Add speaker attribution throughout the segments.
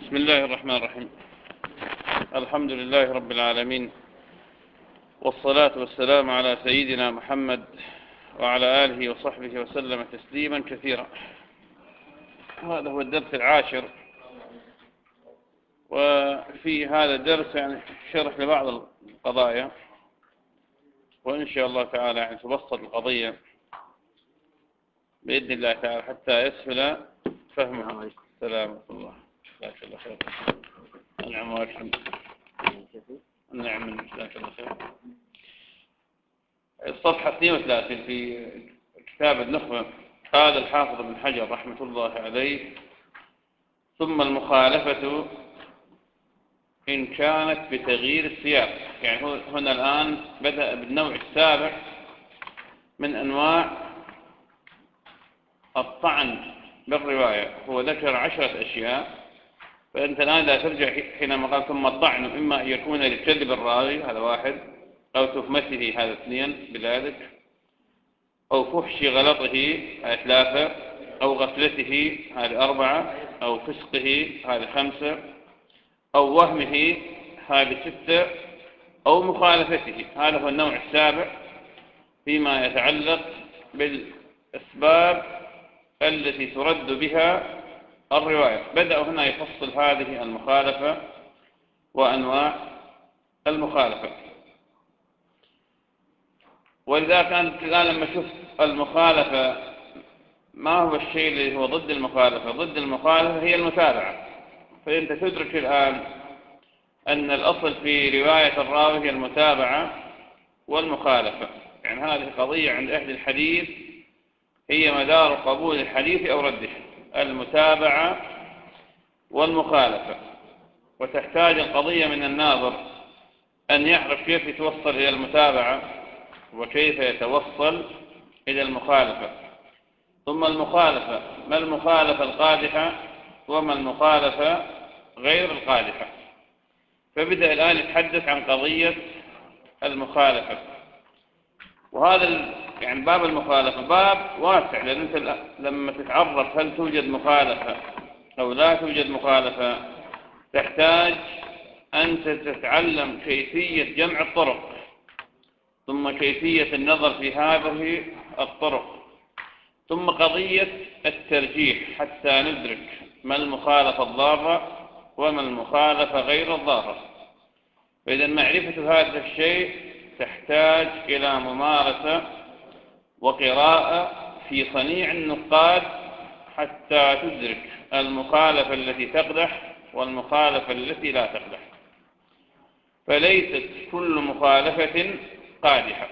Speaker 1: بسم الله الرحمن الرحيم. الحمد لله رب العالمين، والصلاة والسلام على سيدنا محمد وعلى آله وصحبه وسلم تسليما كثيرا. هذا هو الدرس العاشر، وفي هذا الدرس شرح لبعض القضايا، وإن شاء الله تعالى تبسط القضية بإذن الله تعالى حتى يسهل فهمها. السلام عليكم الله. جزاك الله خير. النعم والحمد. النعم جزاك الله خير. الصفحة 32 في كتاب النخبة. قال الحافظ ابن حجر رحمة الله عليه: ثم المخالفة إن كانت بتغيير السياق. يعني هنا الآن بدأ بالنوع السابع من أنواع الطعن بالرواية. هو ذكر 10 أشياء، فأنت الآن لا ترجع حينما قال ثم الطعن، إما أن يكون لكذب الراوي، هذا واحد، أو تهمته، هذا اثنين بذلك، أو فحش غلطه، هذا ثلاثة، أو غفلته، هذه أربعة، أو فسقه، هذه خمسة، أو وهمه، هذه ستة، أو مخالفته. هذا هو النوع السابع فيما يتعلق بالأسباب التي ترد بها الرواية. بدأ هنا يفصل هذه المخالفة وأنواع المخالفة. وإذا كانت الآن لما شفت المخالفة، ما هو الشيء اللي هو ضد المخالفة؟ ضد المخالفة هي المتابعة. فأنت تدرك الآن أن الأصل في رواية الراوي هي المتابعة والمخالفة. يعني هذه قضية عند أهل الحديث هي مدار قبول الحديث أو رده، المتابعة والمخالفة. وتحتاج القضية من الناظر أن يعرف كيف يتوصل إلى المتابعة وكيف يتوصل إلى المخالفة. ثم المخالفة، ما المخالفة القادحة وما المخالفة غير القادحة. فبدأ الآن يتحدث عن قضية المخالفة. وهذا يعني باب المخالفة باب واسع، لأن أنت لما تتعرف هل توجد مخالفة أو لا توجد مخالفة تحتاج أنت تتعلم كيفية جمع الطرق، ثم كيفية النظر في هذه الطرق، ثم قضية الترجيح حتى ندرك ما المخالفة الضارة وما المخالفة غير الضارة. فإذا معرفة هذا الشيء تحتاج إلى ممارسة وقراءة في صنيع النقاد حتى تدرك المخالفة التي تقدح والمخالفة التي لا تقدح. فليست كل مخالفة قادحة.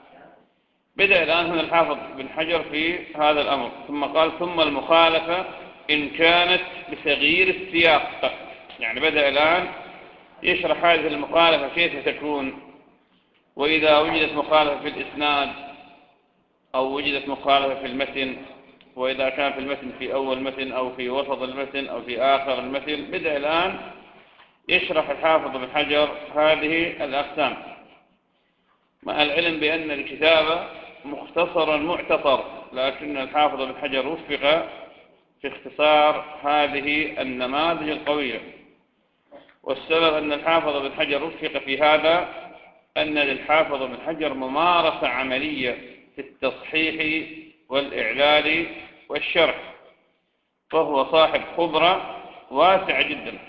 Speaker 1: بدأ الآن هنا الحافظ بن حجر في هذا الأمر، ثم قال ثم المخالفة إن كانت بتغيير السياق. يعني بدأ الآن يشرح هذه المخالفة كيف تكون، وإذا وجدت مخالفة في الإسناد أو وجدت مخالفة في المتن، وإذا كان في المتن في أول متن أو في وسط المتن أو في آخر المتن. بدأ الآن يشرح الحافظ بن حجر هذه الأقسام، مع العلم بأن الكتاب مختصر معتصر، لكن الحافظ بن حجر وفق في اختصار هذه النماذج القوية. والسبب أن الحافظ بن حجر وفق في هذا أن للحافظ بن حجر ممارسة عملية في التصحيح والإعلال والشرح، فهو صاحب خبرة واسعة جدا.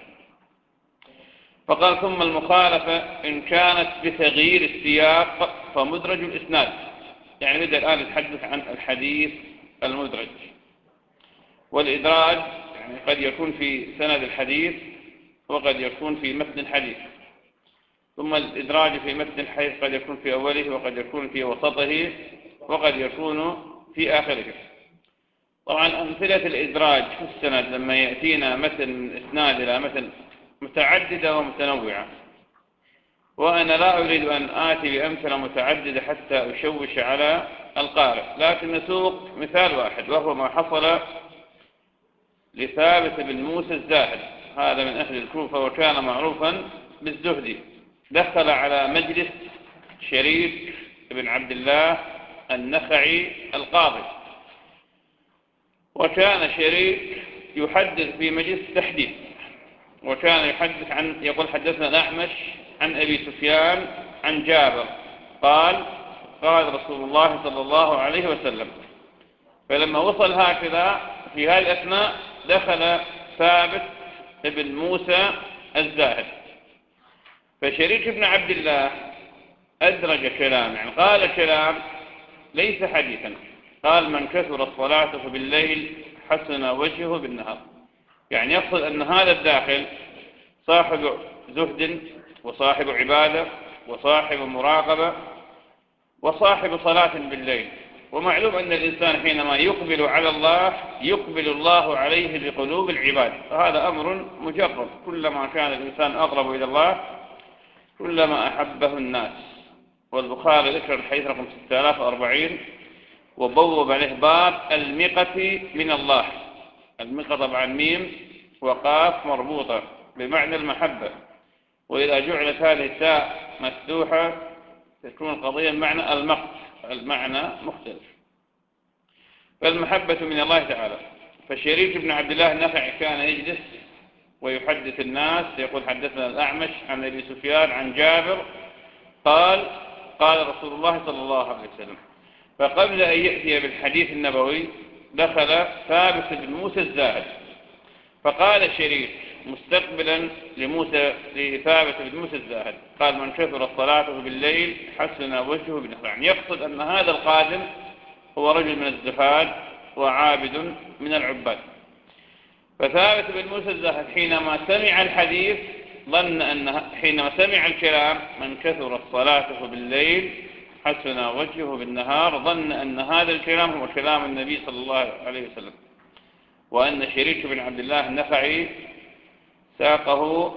Speaker 1: فقال ثم المخالفة إن كانت بتغيير السياق فمدرج الإسناد. يعني بدأ الآن يتحدث عن الحديث المدرج. والإدراج يعني قد يكون في سند الحديث وقد يكون في متن الحديث. ثم الإدراج في متن الحديث قد يكون في أوله وقد يكون في وسطه وقد يكون في آخره. طبعا أمثلة الإدراج في السند لما يأتينا متن من إسناد إلى متن متعددة ومتنوعة، وأنا لا أريد أن آتي بأمثلة متعددة حتى أشوش على القارئ، لكن نسوق مثال واحد، وهو ما حصل لثابت بن موسى الزاهد. هذا من أهل الكوفة وكان معروفا بالزهد. دخل على مجلس شريك بن عبد الله النخعي القاضي، وكان شريك يحدث في مجلس تحديث، وكان يحدث يقول حدثنا الأعمش عن أبي سفيان عن جابر قال قال رسول الله صلى الله عليه وسلم. فلما وصل هكذا في هذه الأثناء دخل ثابت بن موسى الزاهد، فشريك بن عبد الله أدرج كلام، يعني قال كلام ليس حديثا. قال من كثر صلاته بالليل حسن وجهه بالنهار، يعني يقصد أن هذا الداخل صاحب زهد وصاحب عبادة وصاحب مراقبة وصاحب صلاة بالليل. ومعلوم أن الإنسان حينما يقبل على الله يقبل الله عليه بقلوب العباد، وهذا أمر مجرد. كلما كان الإنسان أقرب إلى الله كلما أحبه الناس. والبخاري ذكر الحديث رقم 6040 وبوب عليه باب المقة من الله. المقة طبعا ميم وقاف مربوطة بمعنى المحبة، وإذا جعلت هذه التاء مفتوحة تكون القضية بمعنى المقت، المعنى مختلف. فالمحبة من الله تعالى. فالشريك بن عبد الله النخعي كان يجلس ويحدث الناس، يقول حدثنا الأعمش عن أبي سفيان عن جابر قال قال رسول الله صلى الله عليه وسلم. فقبل أن يأتي بالحديث النبوي دخل ثابت بن موسى الزاهد، فقال شريك مستقبلا لثابت بن موسى الزاهد قال من كثر صلاته بالليل حسن وجهه بالنهار، يعني يقصد أن هذا القادم هو رجل من الزهاد وعابد من العباد. فثابت بن موسى الزاهد حينما سمع الحديث ظن أن حينما سمع الكلام من كثر صلاته بالليل حسن وجهه بالنهار ظن أن هذا الكلام هو كلام النبي صلى الله عليه وسلم، وأن شريك بن عبد الله النخعي ساقه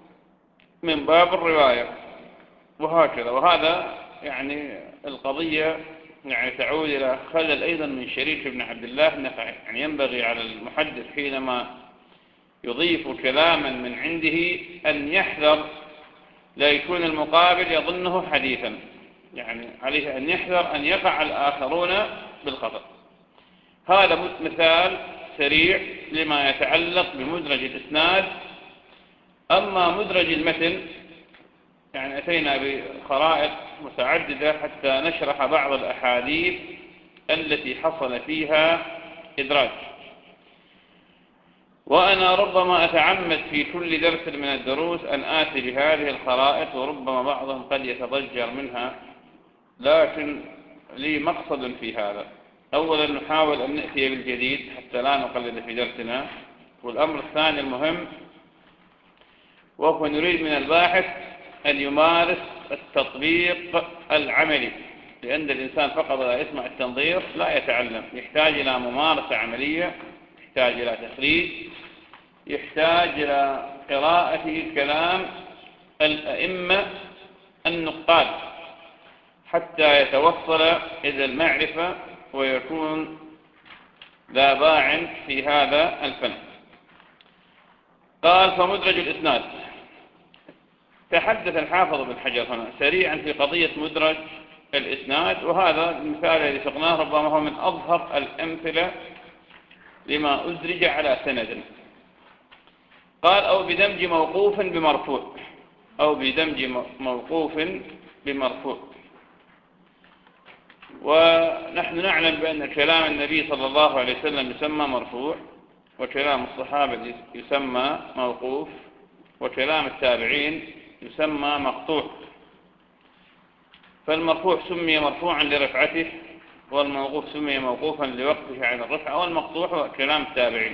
Speaker 1: من باب الرواية وهكذا. وهذا يعني القضية يعني تعود إلى خلل أيضا من شريك بن عبد الله النخعي. يعني ينبغي على المحدث حينما يضيف كلاما من عنده أن يحذر لا يكون المقابل يظنه حديثا، يعني عليه أن يحذر أن يقع الآخرون بالخطأ. هذا مثال سريع لما يتعلق بمدرج الإسناد. أما مدرج المتن يعني أتينا بخرائط متعددة حتى نشرح بعض الأحاديث التي حصل فيها إدراج. وأنا ربما أتعمد في كل درس من الدروس أن آتي بهذه الخرائط، وربما بعضهم قد يتضجر منها، لكن لي مقصد في هذا. أولا نحاول أن نأتي بالجديد حتى لا نقلد في درسنا. والأمر الثاني المهم وهو نريد من الباحث أن يمارس التطبيق العملي، لأن الإنسان فقط لا يسمع التنظير لا يتعلم، يحتاج إلى ممارسة عملية، يحتاج إلى تخريج، يحتاج إلى قراءة كلام الأئمة النقاد حتى يتوصل إلى المعرفة ويكون ذا باع في هذا الفن. قال فمدرج الإسناد. تحدث الحافظ بن حجر هنا سريعا في قضية مدرج الإسناد، وهذا المثال الذي سقناه ربما هو من أظهر الأمثلة لما أدرج على سند. قال أو بدمج موقوف بمرفوع، أو بدمج موقوف بمرفوع. ونحن نعلم بأن كلام النبي صلى الله عليه وسلم يسمى مرفوع، وكلام الصحابة يسمى موقوف، وكلام التابعين يسمى مقطوع. فالمرفوع سمي مرفوعا لرفعته، والموقوف سمي موقوفا لوقفه عن الرفع، والمقطوع هو كلام التابعين.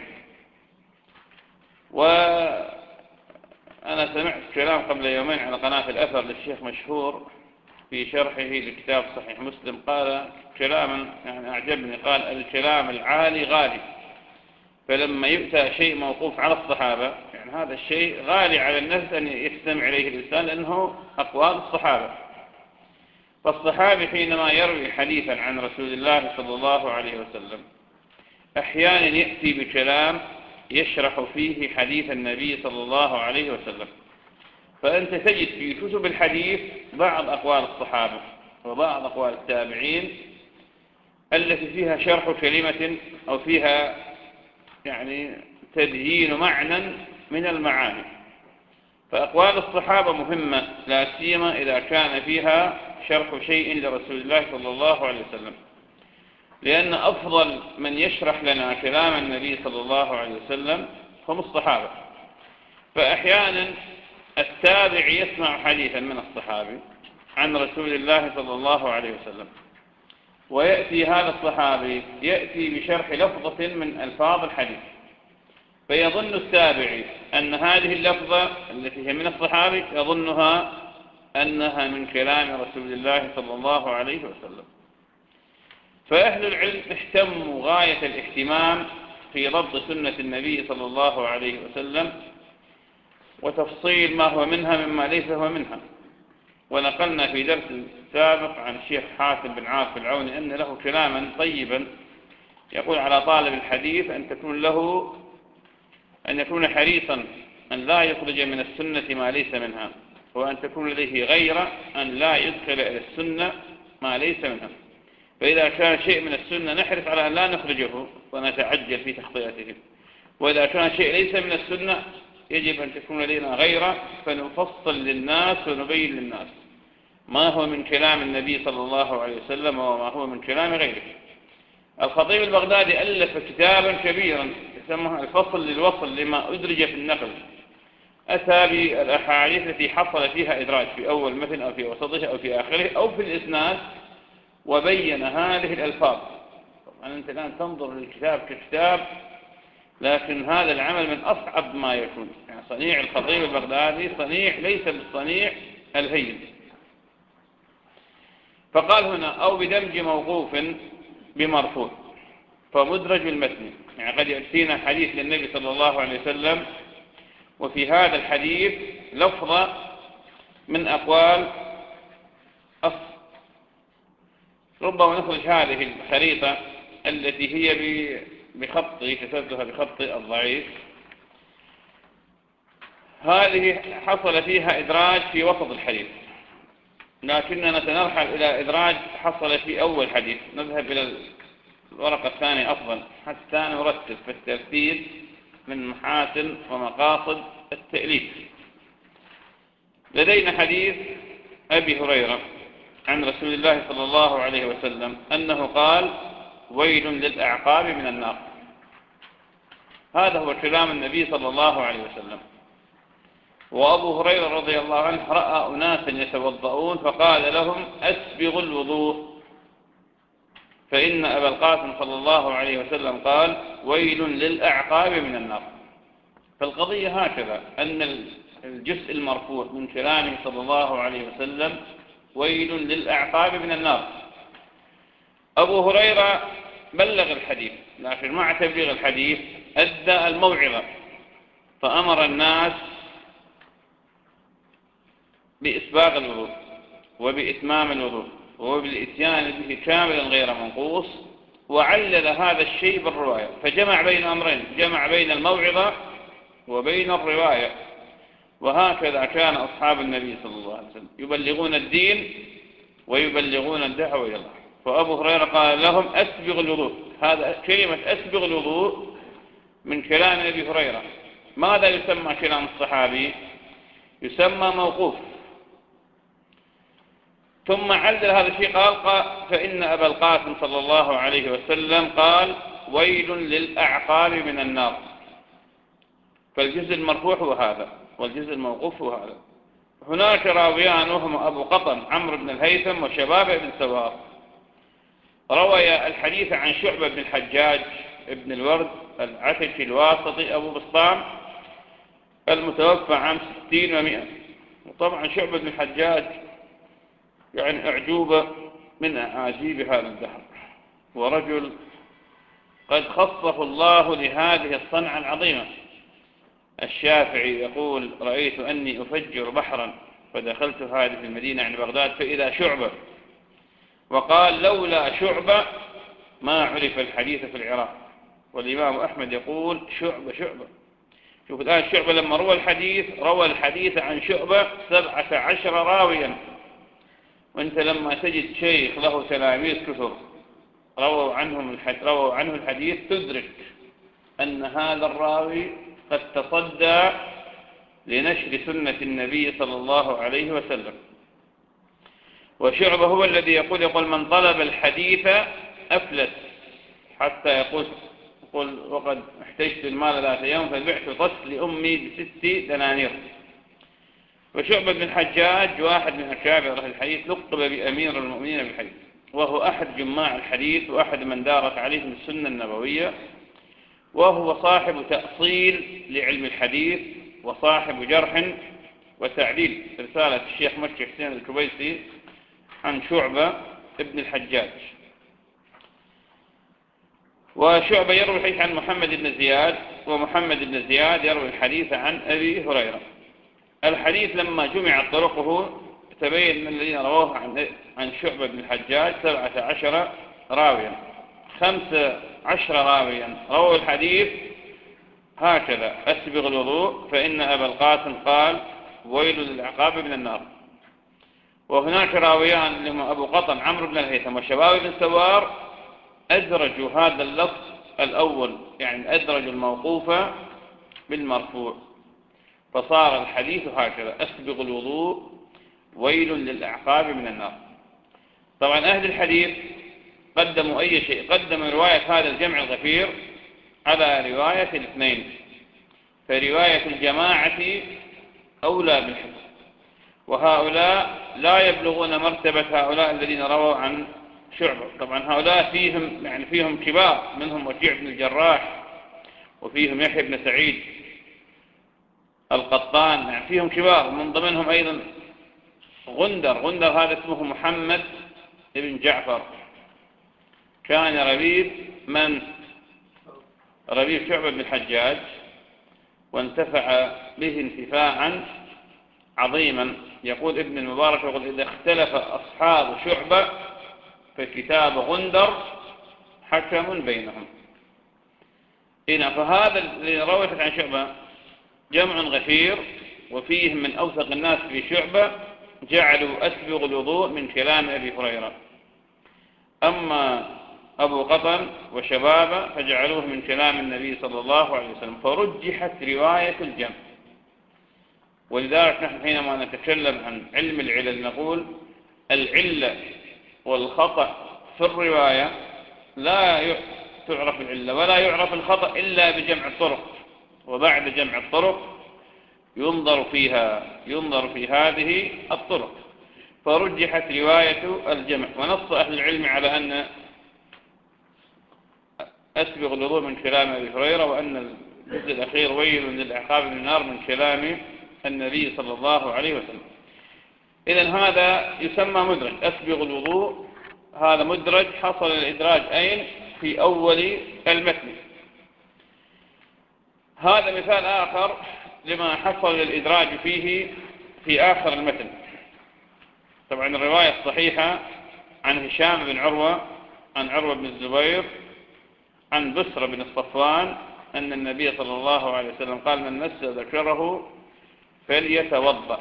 Speaker 1: وأنا سمعت كلام قبل يومين على قناة الأثر للشيخ مشهور في شرحه لكتاب صحيح مسلم، قال كلاما يعني أعجبني، قال الكلام العالي غالي، فلما يؤتى شيء موقوف على الصحابة يعني هذا الشيء غالي على النفس أن يستمع إليه الإنسان لأنه أقوال الصحابة. فالصحابي حينما يروي حديثا عن رسول الله صلى الله عليه وسلم أحيانا يأتي بكلام يشرح فيه حديث النبي صلى الله عليه وسلم، فأنت تجد في كتب الحديث بعض أقوال الصحابة وبعض أقوال التابعين التي فيها شرح كلمة أو فيها يعني تبيين معنى من المعاني، فأقوال الصحابة مهمة، لا سيما إذا كان فيها شرح شيء لرسول الله صلى الله عليه وسلم، لأن أفضل من يشرح لنا كلام النبي صلى الله عليه وسلم هم الصحابة. فأحيانا التابع يسمع حديثا من الصحابي عن رسول الله صلى الله عليه وسلم، ويأتي هذا الصحابي يأتي بشرح لفظة من ألفاظ الحديث، فيظن التابعي أن هذه اللفظة التي هي من الصحابي يظنها أنها من كلام رسول الله صلى الله عليه وسلم. فأهل العلم اهتموا غاية الاهتمام في ضبط سنة النبي صلى الله عليه وسلم وتفصيل ما هو منها مما ليس هو منها. ونقلنا في درس سابق عن الشيخ حاتم بن عاص العوني أن له كلاما طيبا يقول على طالب الحديث أن يكون حريصا أن لا يخرج من السنة ما ليس منها، وأن تكون لديه غيرة أن لا يدخل إلى السنة ما ليس منها. فإذا كان شيء من السنة نحرص على أن لا نخرجه ونتعجل في تخطئته، وإذا كان شيء ليس من السنة يجب أن تكون لدينا غيرة فنفصل للناس ونبين للناس ما هو من كلام النبي صلى الله عليه وسلم وما هو من كلام غيره. الخطيب البغدادي ألف كتابا كبيرا يسمى الفصل للوصل لما أدرج في النقل، أتى بالأحاديث التي حصل فيها إدراج في أول مثل أو في وسطه أو في آخره أو في الإسناد، وبين هذه الألفاظ. طبعا أنت الآن تنظر للكتاب ككتاب، لكن هذا العمل من أصعب ما يكون. يعني صنيع الخطيب البغدادي صنيع ليس بالصنيع الهين. فقال هنا أو بدمج موقوف بمرفوع فمدرج المتن، يعني قد يأتينا حديث للنبي صلى الله عليه وسلم وفي هذا الحديث لفظة من أقوال ربما نخرج هذه الخريطة التي هي بخطي كتبتها بخطي الضعيف، هذه حصل فيها إدراج في وسط الحديث، لكننا سنرحل إلى إدراج حصل في أول حديث. نذهب إلى الورقة الثانية أفضل حتى نرتب في الترتيب من محاسن ومقاصد التأليف. لدينا حديث أبي هريرة عن رسول الله صلى الله عليه وسلم أنه قال ويل للأعقاب من النار. هذا هو كلام النبي صلى الله عليه وسلم. وأبو هريرة رضي الله عنه رأى أناسا يتوضؤون فقال لهم أسبغوا الوضوء، فإن أبا القاسم صلى الله عليه وسلم قال ويل للأعقاب من النار. فالقضية هكذا أن الجزء المرفوع من كلامه صلى الله عليه وسلم ويل للأعقاب من النار. أبو هريرة بلغ الحديث، لكن مع تبليغ الحديث أدى الموعظة، فأمر الناس بإسباغ الوضوء وبإتمام الوضوء وبالإتيان به كاملا غير منقوص، وعلل هذا الشيء بالرواية، فجمع بين أمرين، جمع بين الموعظة وبين الرواية. وهكذا كان أصحاب النبي صلى الله عليه وسلم يبلغون الدين ويبلغون الدعوة إلى الله. فأبو هريرة قال لهم أسبغ الوضوء، هذا كلمة أسبغ الوضوء من كلام أبي هريرة. ماذا يسمى كلام الصحابي؟ يسمى موقوف. ثم علل هذا الشيء قال فإن أبا القاسم صلى الله عليه وسلم قال ويل للأعقاب من النار. فالجزء المرفوع هو هذا والجزء الموقوف هو هذا. هناك راويان وهم أبو قطن عمرو بن الهيثم وشباب بن سوار، روي الحديث عن شعبة بن الحجاج ابن الورد العتكي الواسطي أبو بسطام المتوفى عام 60 و100. وطبعا شعبة بن الحجاج يعني أعجوبة من أعاجيب هذا الدهر، ورجل قد خصه الله لهذه الصنعة العظيمة. الشافعي يقول رأيت أني أفجر بحرا فدخلت هذه المدينة عن بغداد فإذا شعبة، وقال لولا شعبة ما عرف الحديث في العراق. والإمام أحمد يقول شعبة. شوف الآن شعبة لما روى الحديث عن شعبة 17 راويا، وانت لما تجد شيخ له تلاميذ كثر رووا عنه الحديث تدرك أن هذا الراوي قد تصدى لنشر سنة النبي صلى الله عليه وسلم. وشعبة هو الذي يقول من طلب الحديث أفلس، حتى يقول وقد احتجت المال ذات يوم فبعت طس لأمي ب6 دنانير. وشعبة بن الحجاج واحد من أكابر أهل الحديث، لقب بأمير المؤمنين بالحديث، وهو أحد جماع الحديث وأحد من دارت عليهم السنة النبوية، وهو صاحب تأصيل لعلم الحديث وصاحب جرح وتعديل. رسالة الشيخ مكي حسين الكبيسي عن شعبة ابن الحجاج. وشعبة يروي الحديث عن محمد بن زياد، ومحمد بن زياد يروي الحديث عن أبي هريرة. الحديث لما جمعت طرقه تبين أن الذين رواه عن شعبة بن الحجاج 17 راويا، 15 راويا رووا الحديث هكذا: أسبغ الوضوء فإن أبا القاسم قال ويل للعقاب من النار. وهناك راويان اللي هم أبو قطن عمرو بن الهيثم وشباب بن سوار أدرجوا هذا اللفظ الأول، يعني أدرجوا الموقوف بالمرفوع، فصار الحديث هكذا: أسبغ الوضوء ويل للأعقاب من النار. طبعا أهل الحديث قدموا أي شيء، قدموا رواية هذا الجمع الغفير على رواية الاثنين، فرواية الجماعة أولى بالحفظ، وهؤلاء لا يبلغون مرتبة هؤلاء الذين رووا عن شعبة. طبعا هؤلاء فيهم كبار، منهم وكيع بن الجراح، وفيهم يحيى بن سعيد القطان، يعني فيهم كبار، من ضمنهم أيضا غندر هذا اسمه محمد بن جعفر، كان ربيب شعبة بن الحجاج، وانتفع به انتفاعا عظيما. يقول ابن المبارك إذا اختلف أصحاب شعبة فكتاب غندر حكم بينهم. فهذا اللي رويت عن شعبة جمع غفير، وفيهم من أوثق الناس في شعبة جعلوا أسبغ الوضوء من كلام أبي هريرة، أما أبو قطن وشبابه فجعلوه من كلام النبي صلى الله عليه وسلم، فرجحت رواية الجمع. ولذلك نحن حينما نتكلم عن علم العلل نقول العلة والخطأ في الرواية لا تعرف العلة ولا يعرف الخطأ إلا بجمع الطرق، وبعد جمع الطرق ينظر في هذه الطرق، فرجحت رواية الجمع. ونص أهل العلم على أن أسبغ الوضوء من كلام أبي هريرة، وأن الجزء الأخير ويل للعقاب من النار من كلام النبي صلى الله عليه وسلم. إذن هذا يسمى مدرج، أسبغ الوضوء هذا مدرج حصل الإدراج أين؟ في أول المتن. هذا مثال آخر لما حصل الإدراج فيه في آخر المتن. طبعا الرواية الصحيحة عن هشام بن عروة عن عروة بن الزبير عن بسر بن الصفوان أن النبي صلى الله عليه وسلم قال من مس ذكره فليتوضأ.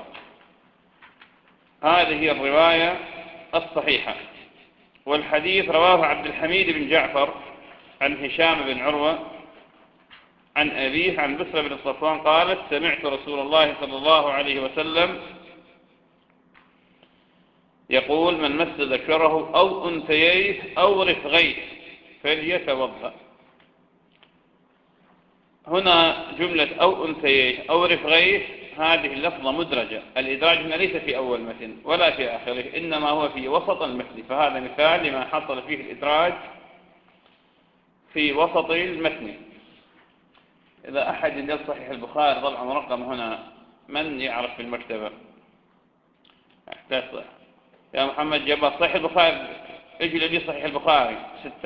Speaker 1: هذه هي الرواية الصحيحة. والحديث رواه عبد الحميد بن جعفر عن هشام بن عروة عن أبيه عن بسر بن الصفوان قالت سمعت رسول الله صلى الله عليه وسلم يقول من مس ذكره أو أنثييه أو رفغيه فليتوضأ. هنا جملة أو أنثييه أو رفغيه هذه اللفظة مدرجة، الإدراج هنا ليس في أول متن ولا في آخره، إنما هو في وسط المتن، فهذا مثال لما حصل فيه الإدراج في وسط المتن. إذا أحد يدل صحيح البخاري طبعا مرقم هنا، من يعرف في المكتبة؟ احتاج يا محمد جبار صحيح البخاري، اجل لي صحيح البخاري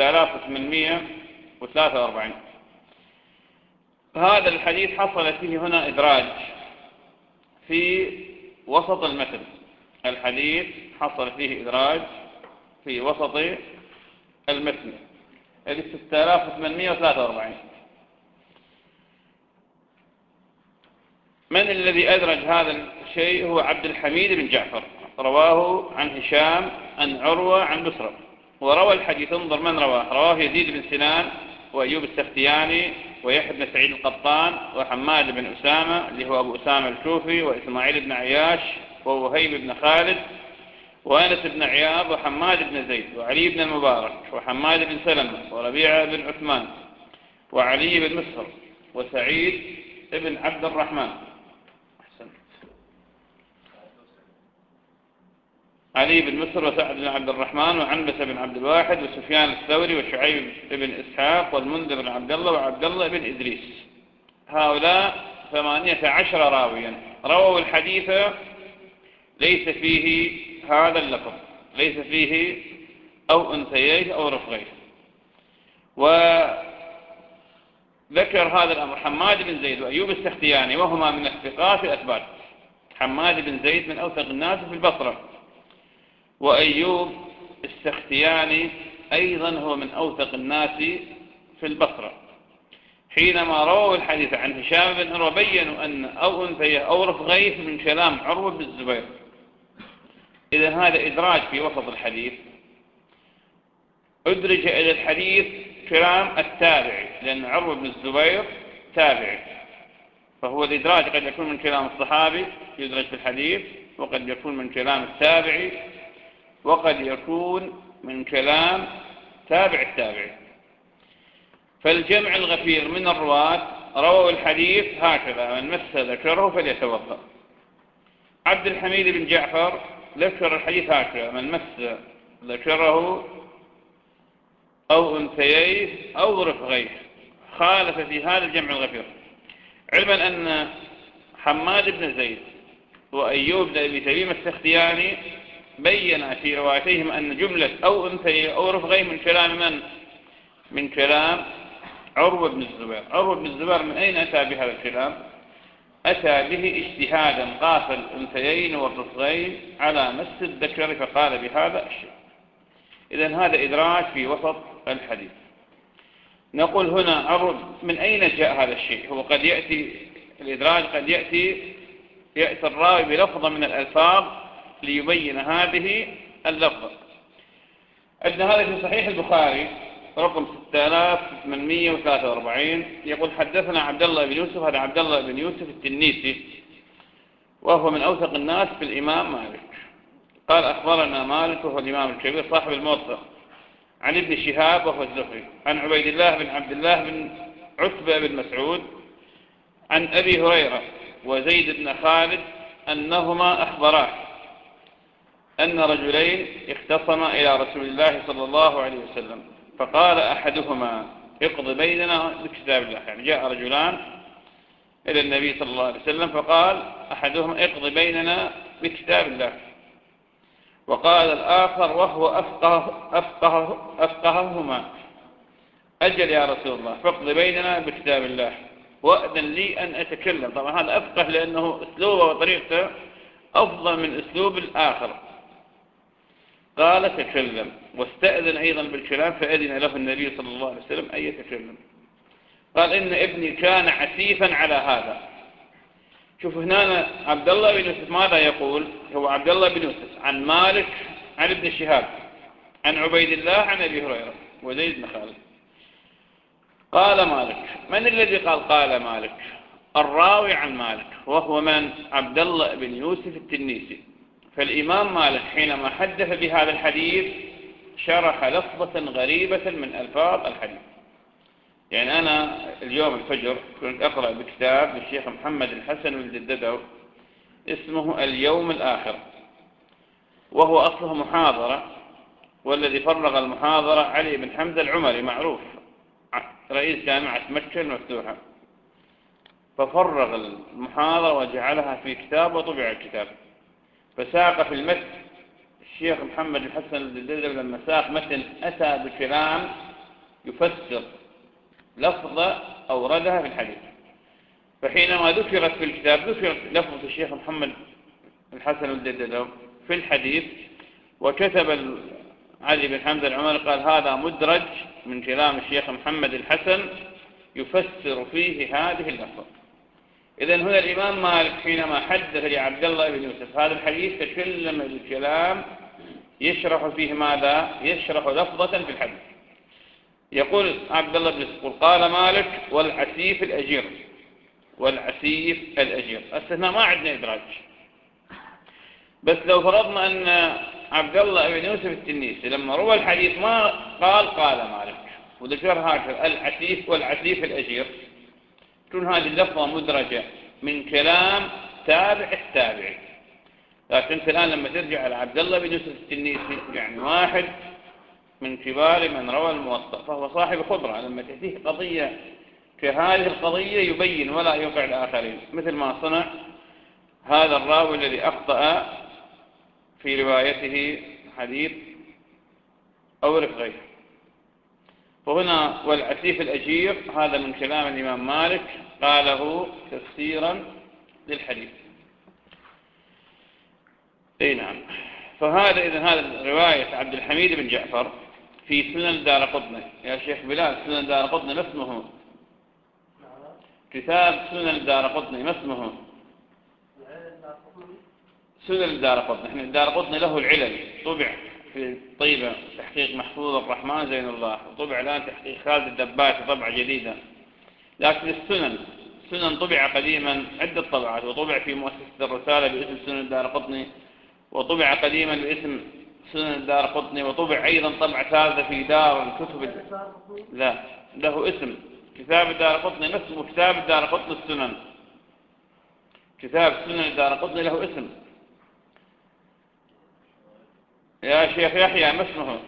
Speaker 1: 6843. هذا الحديث حصل فيه هنا إدراج في وسط المتن، الحديث حصل فيه إدراج في وسط المتن، هذه 6843. من الذي أدرج هذا الشيء؟ هو عبد الحميد بن جعفر، رواه عن هشام عن عروة عن بسرة. وروى الحديث، انظر من رواه يزيد بن سنان وأيوب السختياني ويحيى بن سعيد القطان وحماد بن أسامة اللي هو أبو أسامة الكوفي وإسماعيل بن عياش ووهيب بن خالد وأنس بن عياض وحماد بن زيد وعلي بن المبارك وحماد بن سلمة وربيعة بن عثمان وعلي بن مسهر وسعيد بن عبد الرحمن علي بن مسهر وسعد بن عبد الرحمن وعنبسة بن عبد الواحد وسفيان الثوري وشعيب بن إسحاق والمنذر بن عبد الله وعبد الله بن إدريس. هؤلاء 18 راويا رووا الحديث ليس فيه هذا اللفظ، ليس فيه أو أنثييه أو رفغيه. وذكر هذا الأمر حماد بن زيد وأيوب السختياني وهما من الثقات الأثبات. حماد بن زيد من أوثق الناس في البصرة، وأيوب السختياني أيضا هو من أوثق الناس في البصرة. حينما رووا الحديث عن هشام بن عروة بينوا أن أو أنثيه أو رفغيه من كلام عروة بن الزبير. إذا هذا إدراج في وسط الحديث، أدرج إلى الحديث كلام التابعي، لأن عروة بن الزبير تابعي، فهو الإدراج قد يكون من كلام الصحابي يدرج في الحديث، وقد يكون من كلام التابعي، وقد يكون من كلام تابع التابعي. فالجمع الغفير من الرواة رووا الحديث هكذا: من مس ذكره فليتوضأ. عبد الحميد بن جعفر ذكر الحديث هكذا: من مس ذكره أو أنثييه أو رفغيه. خالف في هذا الجمع الغفير، علما أن حماد بن زيد وأيوب بن أبي تميم السختياني بين في روايتهم أن جملة أو أنثييه أو رفغيه من كلام من؟ من كلام عروة بن الزبير. عروة بن الزبير من أين أتى بهذا الكلام؟ أتى به اجتهادا، قاس الأنثيين والرفغين على مس الذكر فقال بهذا الشيء. إذن هذا إدراج في وسط الحديث. نقول هنا عروة من أين جاء هذا الشيء؟ هو قد يأتي الإدراج، قد يأتي الراوي بلفظة من الألفاظ ليبين هذه اللفظة. عندنا هذا في صحيح البخاري رقم 6843 يقول: حدثنا عبد الله بن يوسف. هذا عبد الله بن يوسف التنيسي، وهو من أوثق الناس في الإمام مالك. قال: أخبرنا مالك وهو الإمام الكبير صاحب الموطأ، عن ابن شهاب وهو الزهري، عن عبيد الله بن عبد الله بن عتبة بن مسعود، عن أبي هريرة وزيد بن خالد أنهما أخبراه أن رجلين اختصما إلى رسول الله صلى الله عليه وسلم، فقال أحدهما: اقض بيننا بكتاب الله. يعني جاء رجلان إلى النبي صلى الله عليه وسلم، فقال أحدهما: اقض بيننا بكتاب الله. وقال الآخر وهو أفقههما: أجل يا رسول الله، فاقض بيننا بكتاب الله وأذن لي أن أتكلم. طبعا هذا أفقه لأنه أسلوبه وطريقته أفضل من أسلوب الآخر. قال: تكلم. واستأذن أيضا بالكلام، فأذن له النبي صلى الله عليه وسلم أن يتكلم. قال: إن ابني كان عسيفا على هذا. شوف هنا عبد الله بن يوسف ماذا يقول؟ هو عبد الله بن يوسف عن مالك عن ابن شهاب عن عبيد الله عن أبي هريرة وزيد بن خالد. قال مالك. من الذي قال مالك؟ الراوي عن مالك، وهو من؟ عبد الله بن يوسف التنيسي. فالإمام مالك حينما حدث بهذا الحديث شرح لفظة غريبة من ألفاظ الحديث. يعني أنا اليوم الفجر كنت أقرأ بكتاب للشيخ محمد الحسن الدددو اسمه اليوم الآخر، وهو أصله محاضرة، والذي فرغ المحاضرة علي بن حمزة العمري، معروف رئيس جامعة مكة المفتوحة، ففرغ المحاضرة وجعلها في كتاب وطبع الكتاب. فساق في المتن الشيخ محمد الحسن الدددو لما ساق متن أتى بكلام يفسر لفظة أوردها في الحديث. فحينما ذكرت في الكتاب ذكرت لفظة الشيخ محمد الحسن الدددو في الحديث، وكتب علي بن حمزة العمري قال: هذا مدرج من كلام الشيخ محمد الحسن يفسر فيه هذه اللفظة. إذن هنا الإمام مالك حينما حدث لعبد الله بن يوسف هذا الحديث تكلم بالكلام يشرح فيه ماذا؟ يشرح لفظة في الحديث. يقول عبد الله بن يقول قال مالك والعسيف الأجير. والعسيف الأجير استثناء ما عندنا إدراج. بس لو فرضنا أن عبد الله بن يوسف التنيسي لما روى الحديث ما قال مالك وذكر هكذا العسيف والعسيف الأجير، تكون هذه اللفظة مدرجة من كلام تابع التابعي. لكن أنت الآن لما ترجع على عبد الله بن يوسف التنيسي يعني واحد من كبار من روى الموطأ، فهو صاحب خبرة، لما تأتيه قضية كهذه القضية يبين ولا يوقع الآخرين، مثل ما صنع هذا الراوي الذي أخطأ في روايته حديث أورث غيره. فهنا والعسيف الأجير هذا من كلام الإمام مالك قاله تفسيرا للحديث. اي نعم. فهذا إذن هذا رواية عبد الحميد بن جعفر في سنن الدارقطني. يا شيخ بلال سنن الدارقطني ما اسمه؟ كتاب سنن الدارقطني ما اسمه؟ سنن الدارقطني. احنا الدارقطني له العلل، طبع في طيبة تحقيق محفوظ الرحمن زين الله، وطبع الآن تحقيق خالد الدباسي طبعة جديدة. لكن السنن طبع قديما عدة طبعات، وطبع في مؤسسة الرسالة باسم سنن الدارقطني، وطبع قديما باسم سنن الدارقطني، وطبع أيضا طبعة ثالثة في دار الكتب لا له اسم كتاب الدارقطني، اسمه كتاب الدارقطني السنن. كتاب سنن الدارقطني له اسم يا شيخ يحيى، ما اسمه؟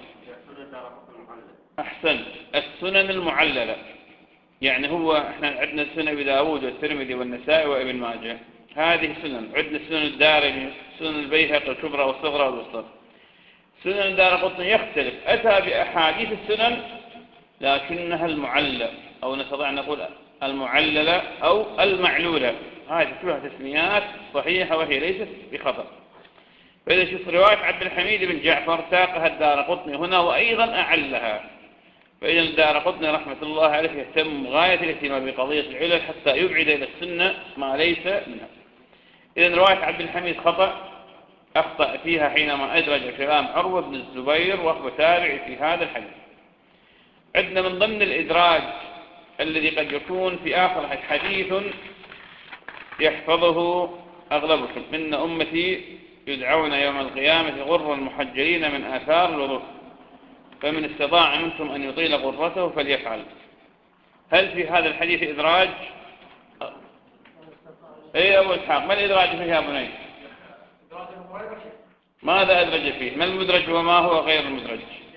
Speaker 1: أحسن، السنن المعللة. يعني هو احنا عندنا سنن أبي داود والترمذي والنسائي وابن ماجه، هذه سنن. عندنا سنن الدارمي، سنن البيهقي الكبرى والصغرى والوسطى. سنن الدارقطني يختلف، أتى بأحاديث السنن لكنها المعللة، أو نستطيع أن نقول المعللة أو المعلولة. هذه كلها تسميات صحيحة وهي ليست بخطأ. فإذا شوف رواية عبد الحميد بن جعفر ساقها الدارقطني هنا وأيضا أعلها. فإذا الدارقطني رحمة الله عليه يهتم غاية الاهتمام بقضية العلل حتى يبعد إلى السنة ما ليس منها. إذا رواية عبد الحميد أخطأ فيها حينما أدرج كلام عروة بن الزبير وهو تابع في هذا الحديث. عندنا من ضمن الإدراج الذي قد يكون في آخر حديث يحفظه أغلبكم: إن أمتي يدعون يوم القيامة غر المحجلين من آثار الوضوء، فمن استطاع منكم أن يطيل غرته فليفعل. هل في هذا الحديث إدراج؟ أي أبو إسحاق، ما الإدراج فيه يا بني؟ ماذا أدرج فيه؟ ما المدرج وما هو غير المدرج؟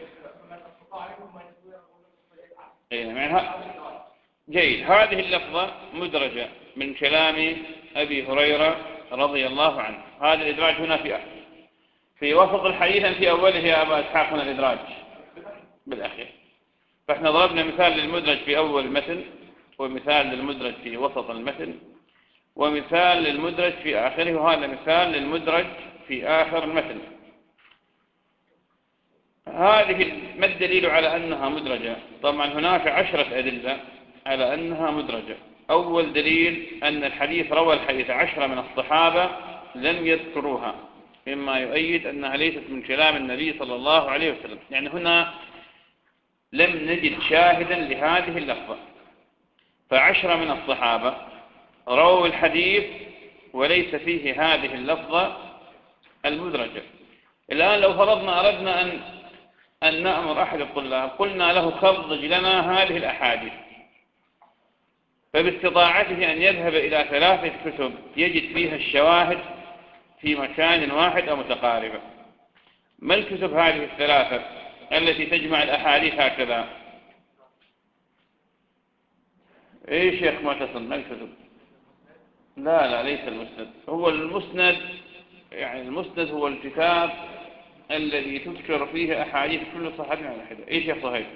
Speaker 1: جيد. هذه اللفظة مدرجة من كلام أبي هريرة رضي الله عنه. هذا الإدراج هنا في وسط الحديث أم في أوله يا أبا إسحاق؟ هنا الإدراج بالأخير. فإحنا ضربنا مثال للمدرج في أول المتن، ومثال للمدرج في وسط المتن، ومثال للمدرج في آخره، وهذا مثال للمدرج في آخر المتن. هذه ما الدليل على أنها مدرجة؟ طبعا هناك 10 أدلة على أنها مدرجة. أول دليل أن الحديث روى الحديث 10 من الصحابة لم يذكروها، مما يؤيد أنها ليست من كلام النبي صلى الله عليه وسلم. يعني هنا لم نجد شاهدا لهذه اللفظة، ف10 من الصحابة رووا الحديث وليس فيه هذه اللفظة المدرجة. الآن لو فرضنا أردنا أن نأمر أحد الطلاب، قلنا له خرج لنا هذه الأحاديث، فباستطاعته أن يذهب إلى 3 كتب يجد فيها الشواهد في مكان واحد أو متقاربة. ما الكتب هذه ال3 التي تجمع الأحاديث هكذا؟ إيه شيخ معتصم، ما الكتب؟ لا ليس المسند. هو المسند، يعني المسند هو الكتاب الذي تذكر فيه أحاديث كل صحابي على حدة. إيش يا صهيب؟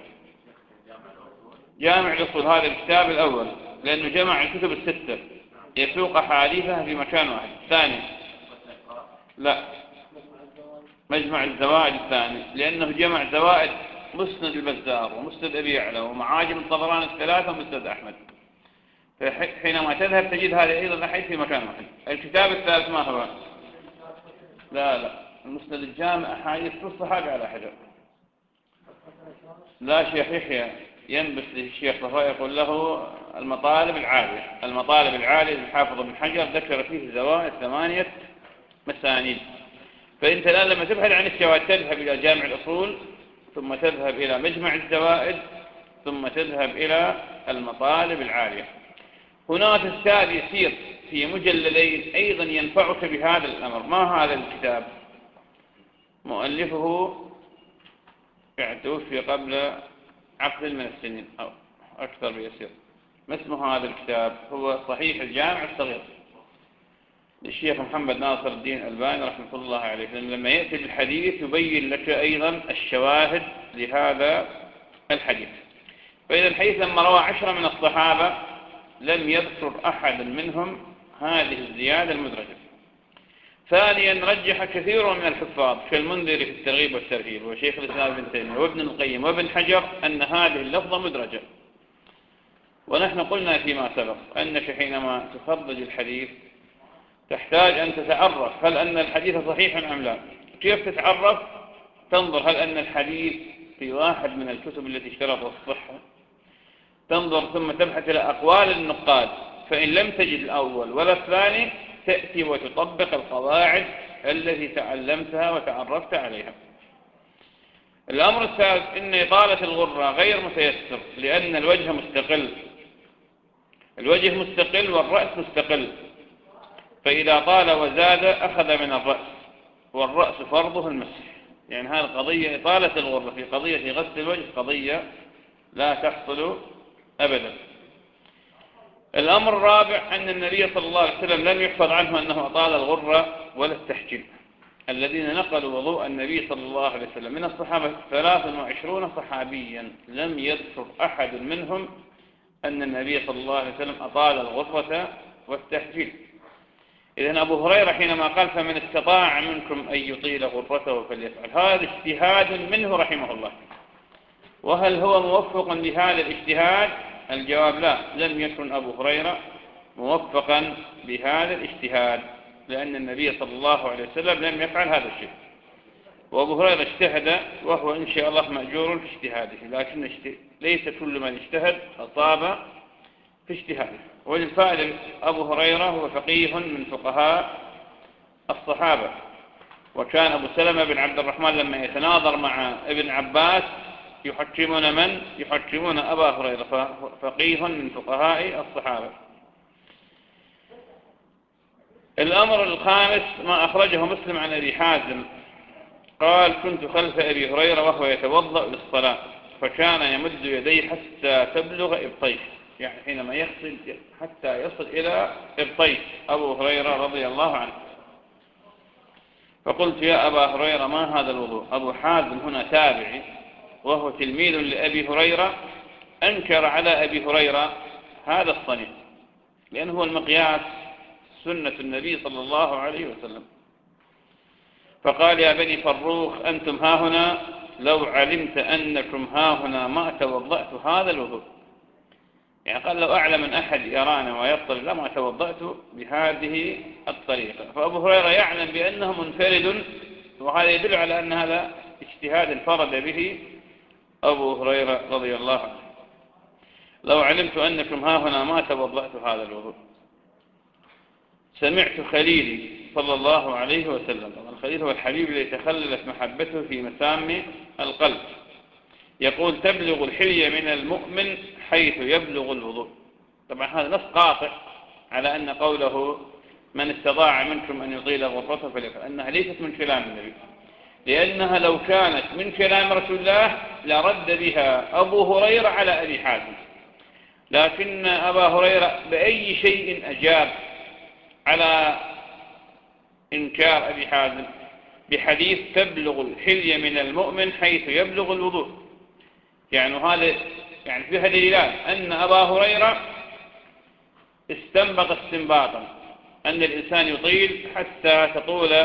Speaker 1: جامع الأصول، هذا الكتاب الأول، لأنه جمع الكتب ال6 يسوق أحاديثها في مكان واحد. الثاني لا، مجمع الزوائد الثاني، لأنه جمع زوائد مسند البزار ومسند أبي يعلى ومعاجم الطبراني ال3 ومسند أحمد. فحينما تذهب تجد هذه أيضا الأحاديث في مكان واحد. الكتاب الثالث ما هو؟ لا المسند الجامع أحاديث كل صحابي على حدة. لا شيخ يحيى، ينبس للشيخ صفاء يقول له المطالب العالية. المطالب العالية الحافظ بن حجر ذكر فيه الزوائد 8 مسانيد. فأنت الآن لما تبحث عن الشواهد تذهب إلى جامع الأصول، ثم تذهب إلى مجمع الزوائد، ثم تذهب إلى المطالب العالية. هناك كتاب يسير في مجلدين أيضا ينفعك بهذا الأمر. ما هذا الكتاب؟ مؤلفه توفي قبل عقد من السنين أو أكثر بيسير. ما اسمه هذا الكتاب؟ هو صحيح الجامع الصغير للشيخ محمد ناصر الدين الألباني رحمة الله عليه. لما يأتي بالحديث يبين لك أيضا الشواهد لهذا الحديث. فإذا الحديث لما روى 10 من الصحابة لم يذكر أحد منهم هذه الزيادة المدرجة. ثانيا رجح كثير من الحفاظ كالمنذري في الترغيب والترهيب وشيخ الإسلام ابن تيمية وابن القيم وابن حجر أن هذه اللفظة مدرجة. ونحن قلنا فيما سبق أنك حينما تخرج الحديث تحتاج أن تتعرف هل أن الحديث صحيح أم لا. كيف تتعرف؟ تنظر هل أن الحديث في واحد من الكتب التي اشترطت الصحة، تنظر ثم تبحث إلى أقوال النقاد، فإن لم تجد الأول ولا الثاني تأتي وتطبق القواعد التي تعلمتها وتعرفت عليها. الأمر الثالث إن إطالة الغرة غير متيسر لأن الوجه مستقل. الوجه مستقل والرأس مستقل، فإذا طال وزاد أخذ من الرأس، والرأس فرضه المسح. يعني هذه القضية إطالة الغرة في قضية غسل الوجه قضية لا تحصل أبدا. الأمر الرابع أن النبي صلى الله عليه وسلم لم يحفظ عنه أنه أطال الغرة ولا التحجيل. الذين نقلوا وضوء النبي صلى الله عليه وسلم من الصحابة 23 صحابيا لم يذكر أحد منهم أن النبي صلى الله عليه وسلم أطال الغرة والتحجيل. إذن أبو هريرة حينما قال فمن استطاع منكم أن يطيل غرته فليفعل، هذا اجتهاد منه رحمه الله. وهل هو موفق لهذا الاجتهاد؟ الجواب لا، لم يكن أبو هريرة موفقا بهذا الاجتهاد، لأن النبي صلى الله عليه وسلم لم يفعل هذا الشيء. وأبو هريرة اجتهد وهو إن شاء الله مأجور في اجتهاده، لكن ليس كل من اجتهد أصاب في اجتهاده. وللفائدة أبو هريرة هو فقيه من فقهاء الصحابة، وكان أبو سلمة بن عبد الرحمن لما يتناظر مع ابن عباس يحكمون من؟ يحكمون أبا هريرة، فقيه من فقهاء الصحابة. الأمر الخامس ما أخرجه مسلم عن أبي حازم قال كنت خلف أبي هريرة وهو يتوضأ للصلاة فكان يمد يديه حتى تبلغ إبطيه، يعني حينما يغسل حتى يصل إلى إبطيه أبو هريرة رضي الله عنه. فقلت يا أبا هريرة ما هذا الوضوء؟ أبو حازم هنا تابعي وهو تلميذ لأبي هريرة، أنكر على أبي هريرة هذا الصنيع لأنه هو المقياس سنة النبي صلى الله عليه وسلم. فقال يا بني فروخ أنتم هاهنا لو علمت أنكم هاهنا ما توضأت هذا الوضوء. يعني قال لو أعلم من أحد يرانا ويطلب لما توضأت بهذه الطريقة. فأبو هريرة يعلم بأنه منفرد، وهذا يدل على أن هذا اجتهاد انفرد به أبو هريرة رضي الله عنه. لو علمت أنكم هاهنا ما توضأت هذا الوضوء. سمعت خليلي صلى الله عليه وسلم، طبعا الخليل هو الحبيب الذي تخللت محبته في مسام القلب، يقول تبلغ الحلية من المؤمن حيث يبلغ الوضوء. طبعا هذا نص قاطع على أن قوله من استطاع منكم أن يطيل غرته فليفعل أنها ليست من كلام النبي، لأنها لو كانت من كلام رسول الله لرد بها أبو هريرة على أبي حازم، لكن أبا هريرة بأي شيء أجاب على إنكار أبي حازم؟ بحديث تبلغ الحلية من المؤمن حيث يبلغ الوضوء. يعني هذا يعني فيها دليلان أن أبا هريرة استنبط استنباطا أن الإنسان يطيل حتى تطول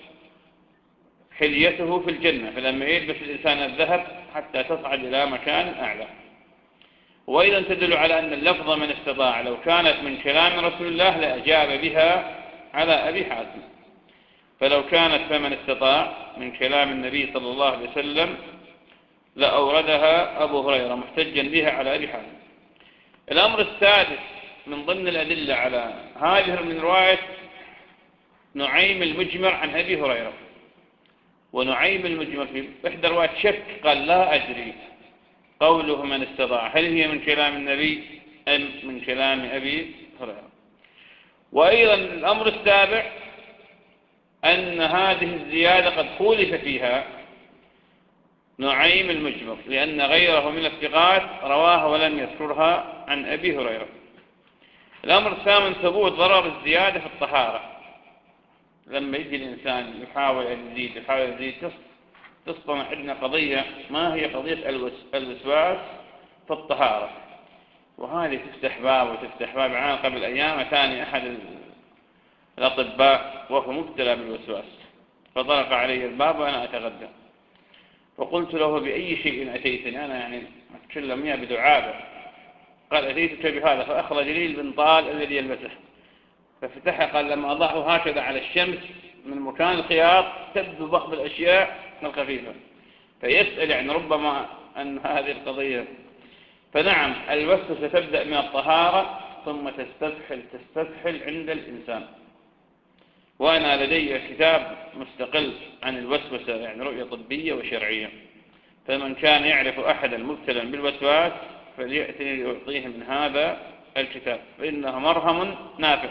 Speaker 1: حليته في الجنة، فلما يلبس الإنسان الذهب حتى تصعد إلى مكان أعلى. وأيضا تدل على أن اللفظ من استطاع لو كانت من كلام رسول الله لأجاب بها على أبي حازم، فلو كانت فمن استطاع من كلام النبي صلى الله عليه وسلم لأوردها أبو هريرة محتجا بها على أبي حاتم. الأمر السادس من ضمن الأدلة على هذه من رواية نعيم المجمر عن أبي هريرة. ونعيم المجمر في إحدى روايات شك قال لا أدري قوله من استطاع هل هي من كلام النبي أم من كلام أبي هريرة. وأيضا الأمر السابع أن هذه الزيادة قد خولف فيها نعيم المجمر لأن غيره من الثقات رواها ولم يذكرها عن أبي هريرة. الأمر الثامن ثبوت ضرر الزيادة في الطهارة. لما يجي الإنسان يحاول أن يزيد تصطنع عندنا قضية ما هي قضية الوسواس في الطهارة، وهذه تفتح باب وتفتح باب. عام قبل أيام أتاني أحد الأطباء وهو مبتلى بالوسواس، فطرق علي الباب وأنا أتغدى، فقلت له بأي شيء أتيتني؟ أنا يعني أتكلم يا بدعابة. قال أتيتك بهذا، فأخرج لي البنطال الذي يلبسه ففتحه، قال لما أضعه هكذا على الشمس من مكان الخياط تبدو بعض الأشياء الخفيفة، فيسأل يعني ربما أن هذه القضية. فنعم الوسوسة تبدأ من الطهارة ثم تستفحل عند الإنسان. وأنا لدي كتاب مستقل عن الوسوسة يعني رؤية طبية وشرعية، فمن كان يعرف أحدا مبتلا بالوسواس فليأتني لأعطيه من هذا الكتاب فإنه مرهم نافع.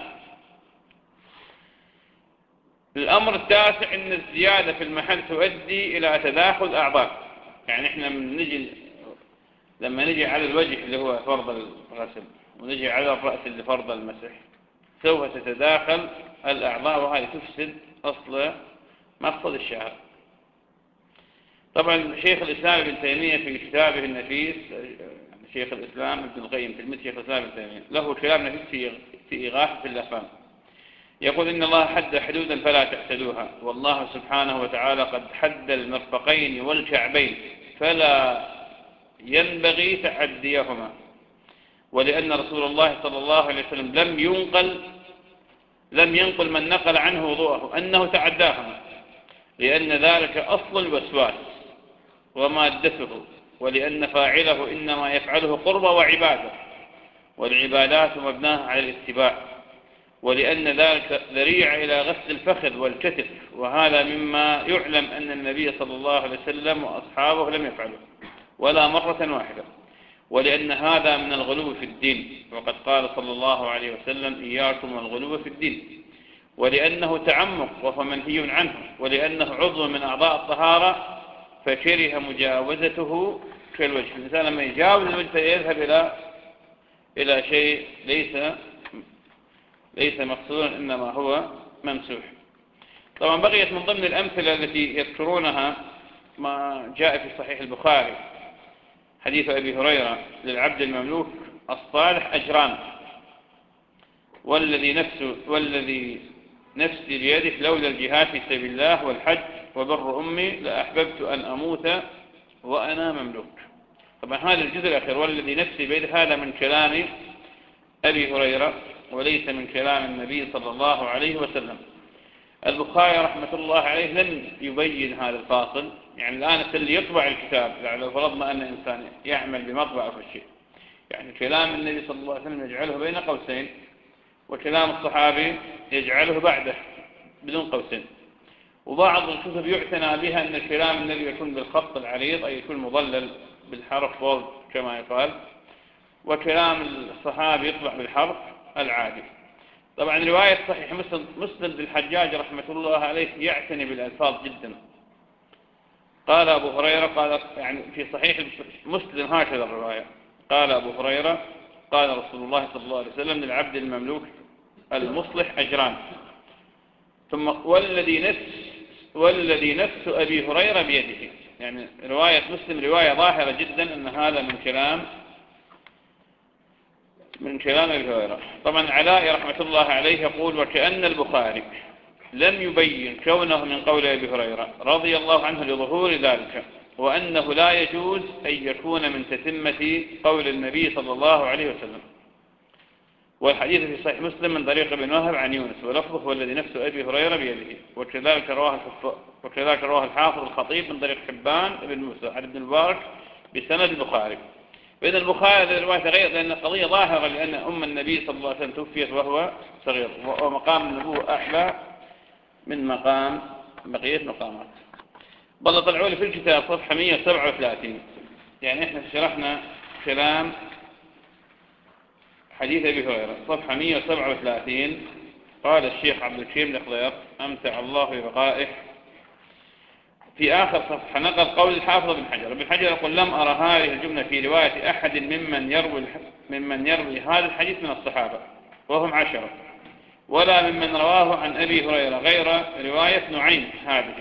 Speaker 1: الأمر التاسع أن الزيادة في المحل تؤدي إلى تداخل أعضاء. يعني إحنا لما نجي على الوجه اللي هو فرض الغسل ونجي على الرأس اللي فرض المسح سوف تتداخل الأعضاء، وهذه تفسد أصل مقصد الشعر. طبعا شيخ الإسلام ابن تيمية في كتابه النفيس، شيخ الإسلام ابن القيم تلميذ شيخ الإسلام ابن تيمية له كلام نفيس في إغاثة الأفهام، يقول إن الله حد حدودا فلا تعتدوها، والله سبحانه وتعالى قد حد المرفقين والكعبين فلا ينبغي تعديهما، ولأن رسول الله صلى الله عليه وسلم لم ينقل من نقل عنه وضوءه أنه تعداهما، لأن ذلك أصل الوسواس ومادته، ولأن فاعله إنما يفعله قربة وعبادة، والعبادات مبناها على الاتباع، ولأن ذلك ذريعة إلى غسل الفخذ والكتف، وهذا مما يعلم أن النبي صلى الله عليه وسلم وأصحابه لم يفعلوا ولا مرة واحدة، ولأن هذا من الغلو في الدين، وقد قال صلى الله عليه وسلم إياكم والغلو في الدين، ولأنه تعمق وهو منهي عنه، ولأنه عضو من أعضاء الطهارة فكره مجاوزته كالوجه. الإنسان لما يجاوز الوجه فيذهب إلى شيء ليس مقصودا إنما هو ممسوح. طبعا بقيت من ضمن الأمثلة التي يذكرونها ما جاء في صحيح البخاري حديث أبي هريرة للعبد المملوك الصالح أجران، والذي نفسي بيده لولا الجهاد في سبيل الله والحج وبر أمي لأحببت أن أموت وأنا مملوك. طبعا هذا الجزء الأخير والذي نفسي بيده هذا من كلام أبي هريرة وليس من كلام النبي صلى الله عليه وسلم. البخاري رحمة الله عليه لم يبين هذا الفاصل. يعني الآن اللي يطبع الكتاب لو فرضنا أن إنسان يعمل بمطبع أو شيء، يعني كلام النبي صلى الله عليه وسلم يجعله بين قوسين، وكلام الصحابي يجعله بعده بدون قوسين. وبعض الكتب يعتنى بها أن الكلام النبي يكون بالخط العريض أي يكون مظلل بالحرف بولد كما يقال، وكلام الصحابي يطبع بالحرف العادي. طبعا رواية صحيح مسلم للحجاج رحمة الله عليه يعتني بالألفاظ جدا. قال أبو هريرة قال يعني في صحيح مسلم هكذا الرواية، قال أبو هريرة قال رسول الله صلى الله عليه وسلم للعبد المملوك المصلح أجران، ثم والذي نفس أبي هريرة بيده. يعني رواية مسلم رواية ظاهرة جدا أن هذا من كلام أبي هريرة. طبعا علائي رحمة الله عليه يقول وكأن البخاري لم يبين كونه من قول أبي هريرة رضي الله عنه لظهور ذلك، وأنه لا يجوز أن يكون من تتمة قول النبي صلى الله عليه وسلم. والحديث في صحيح مسلم من طريق ابن وهب عن يونس ولفظه هو الذي نفس أبي هريرة بيده، وكذلك رواه الحافظ الخطيب من طريق حبان بن موسى عن ابن المبارك بسند البخاري. فإن البخاري هذه الرواية غير، لأن قضية ظاهرة، لأن أم النبي صلى الله عليه وسلم توفيت وهو صغير، ومقام النبوة أعلى من مقام بقية مقامات. بل طلعوا لي في الكتاب صفحة 137. يعني إحنا شرحنا كلام حديث أبي هريرة صفحة 137. قال الشيخ عبد الكريم الخضير أمتع الله ببقائه في آخر صفحة نقل قول الحافظ ابن حجر. ابن حجر يقول: لم أرى هذه الجملة في رواية أحد ممن يروي هذا الحديث من الصحابة وهم 10، ولا ممن رواه عن أبي هريرة، غير رواية نعيم هذه.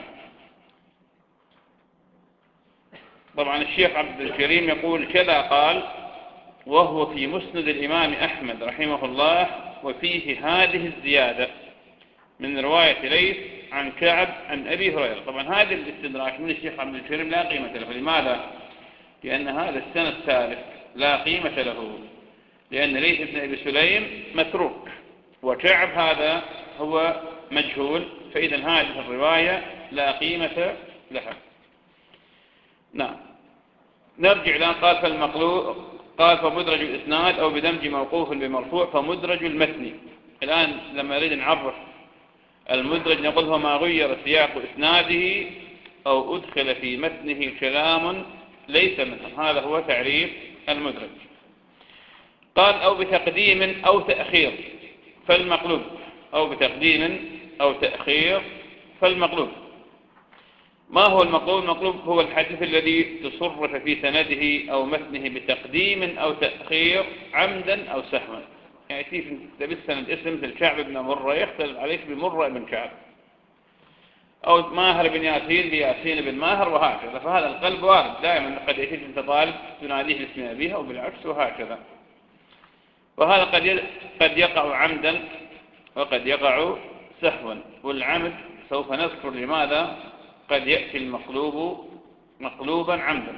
Speaker 1: طبعا الشيخ عبد الكريم يقول كذا قال، وهو في مسند الإمام أحمد رحمه الله، وفيه هذه الزيادة من رواية ليث عن كعب عن أبي هريرة. طبعا هذا الاستدراك من الشيخ عبد الكريم لا قيمة له. لماذا؟ لأن هذا السند الثالث لا قيمة له، لأن ليث بن أبي سليم متروك، وكعب هذا هو مجهول، فإذا هذه الرواية لا قيمة لها. نعم، نرجع الآن. قال فالمقلوب، قال فمدرج الإسناد أو بدمج موقوف بمرفوع فمدرج المتن. الآن لما نريد نعرف المدرج نقول هو ما غير سياق إسناده أو أدخل في متنه كلام ليس منه، هذا هو تعريف المدرج. قال أو بتقديم أو تأخير فالمقلوب، أو بتقديم أو تأخير فالمقلوب. ما هو المقلوب؟ المقلوب هو الحديث الذي تصرف في سنده أو متنه بتقديم أو تأخير عمدا أو سهوا. يعني كيف بالسند اسم مثل كعب بن مرة يختلف عليك بمرة بن كعب، أو ماهر بن ياسين بياسين بن ماهر، وهكذا. فهذا القلب وارد دائما، قد يأتيك أنت طالب تناديه باسم أبيه أو بالعكس وهكذا. وهذا قد يقع عمدا وقد يقع سهوا، والعمد سوف نذكر لماذا قد يأتي المقلوب مقلوبا عمدا.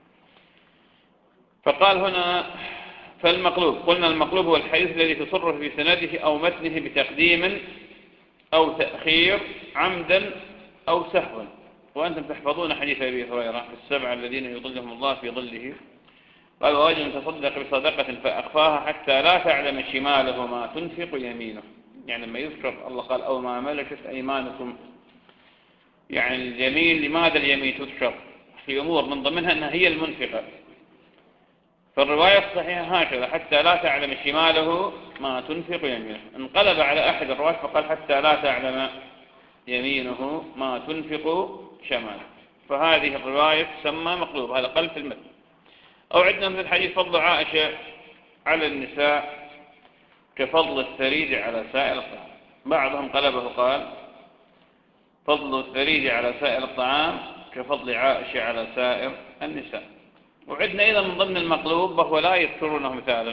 Speaker 1: فقال هنا فالمقلوب، قلنا المقلوب هو الحديث الذي تصرف في سنده أو متنه بتقديم أو تأخير عمدا أو سهوا. وأنتم تحفظون حديث أبي هريرة في 7 الذين يظلهم الله في ظله. قال: ورجل تصدق بصدقة فأخفاها حتى لا تعلم شماله ما تنفق يمينه. يعني لما يذكر الله قال أو ما ملكت أيمانكم، يعني اليمين، لماذا اليمين تذكر؟ في أمور من ضمنها أنها هي المنفقة. فالرواية الصحيحة هكذا: حتى لا تعلم شماله ما تنفق يمينه. انقلب على أحد الروايات فقال: حتى لا تعلم يمينه ما تنفق شماله. فهذه الرواية تسمى مقلوب، هذا قلب في المتن. أو عندنا مثل حديث فضل عائشة على النساء كفضل الثريد على سائر الطعام. بعضهم قلبه قال: فضل الثريد على سائر الطعام كفضل عائشة على سائر النساء. وعندنا أيضا من ضمن المقلوب وهو لا يذكرونه مثالا،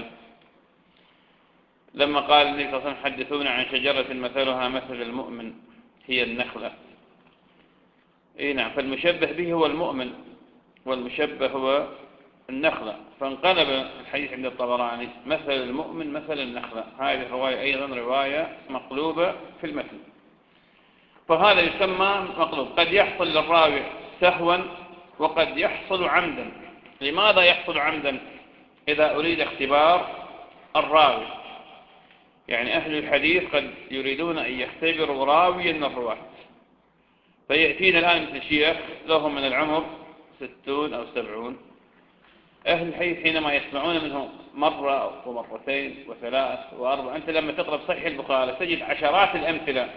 Speaker 1: لما قال النبي صلى الله عليه وسلم: حدثونا عن شجرة مثلها مثل المؤمن هي النخلة. نعم، فالمشبه به هو المؤمن والمشبه هو النخلة. فانقلب الحديث عند الطبراني: مثل المؤمن مثل النخلة. هذه الرواية أيضا رواية مقلوبة في المتن. فهذا يسمى مقلوب. قد يحصل للراوي سهوا وقد يحصل عمدا. لماذا يحصل عمدا؟ إذا أريد اختبار الراوي، يعني أهل الحديث قد يريدون أن يختبروا راويا من الرواة، فيأتينا الآن مثل شيخ لهم من العمر 60 أو 70. أهل الحديث حينما يسمعون منه مرة ومرتين وثلاث وأربع، أنت لما تقرأ صحيح البخاري تجد عشرات الأمثلة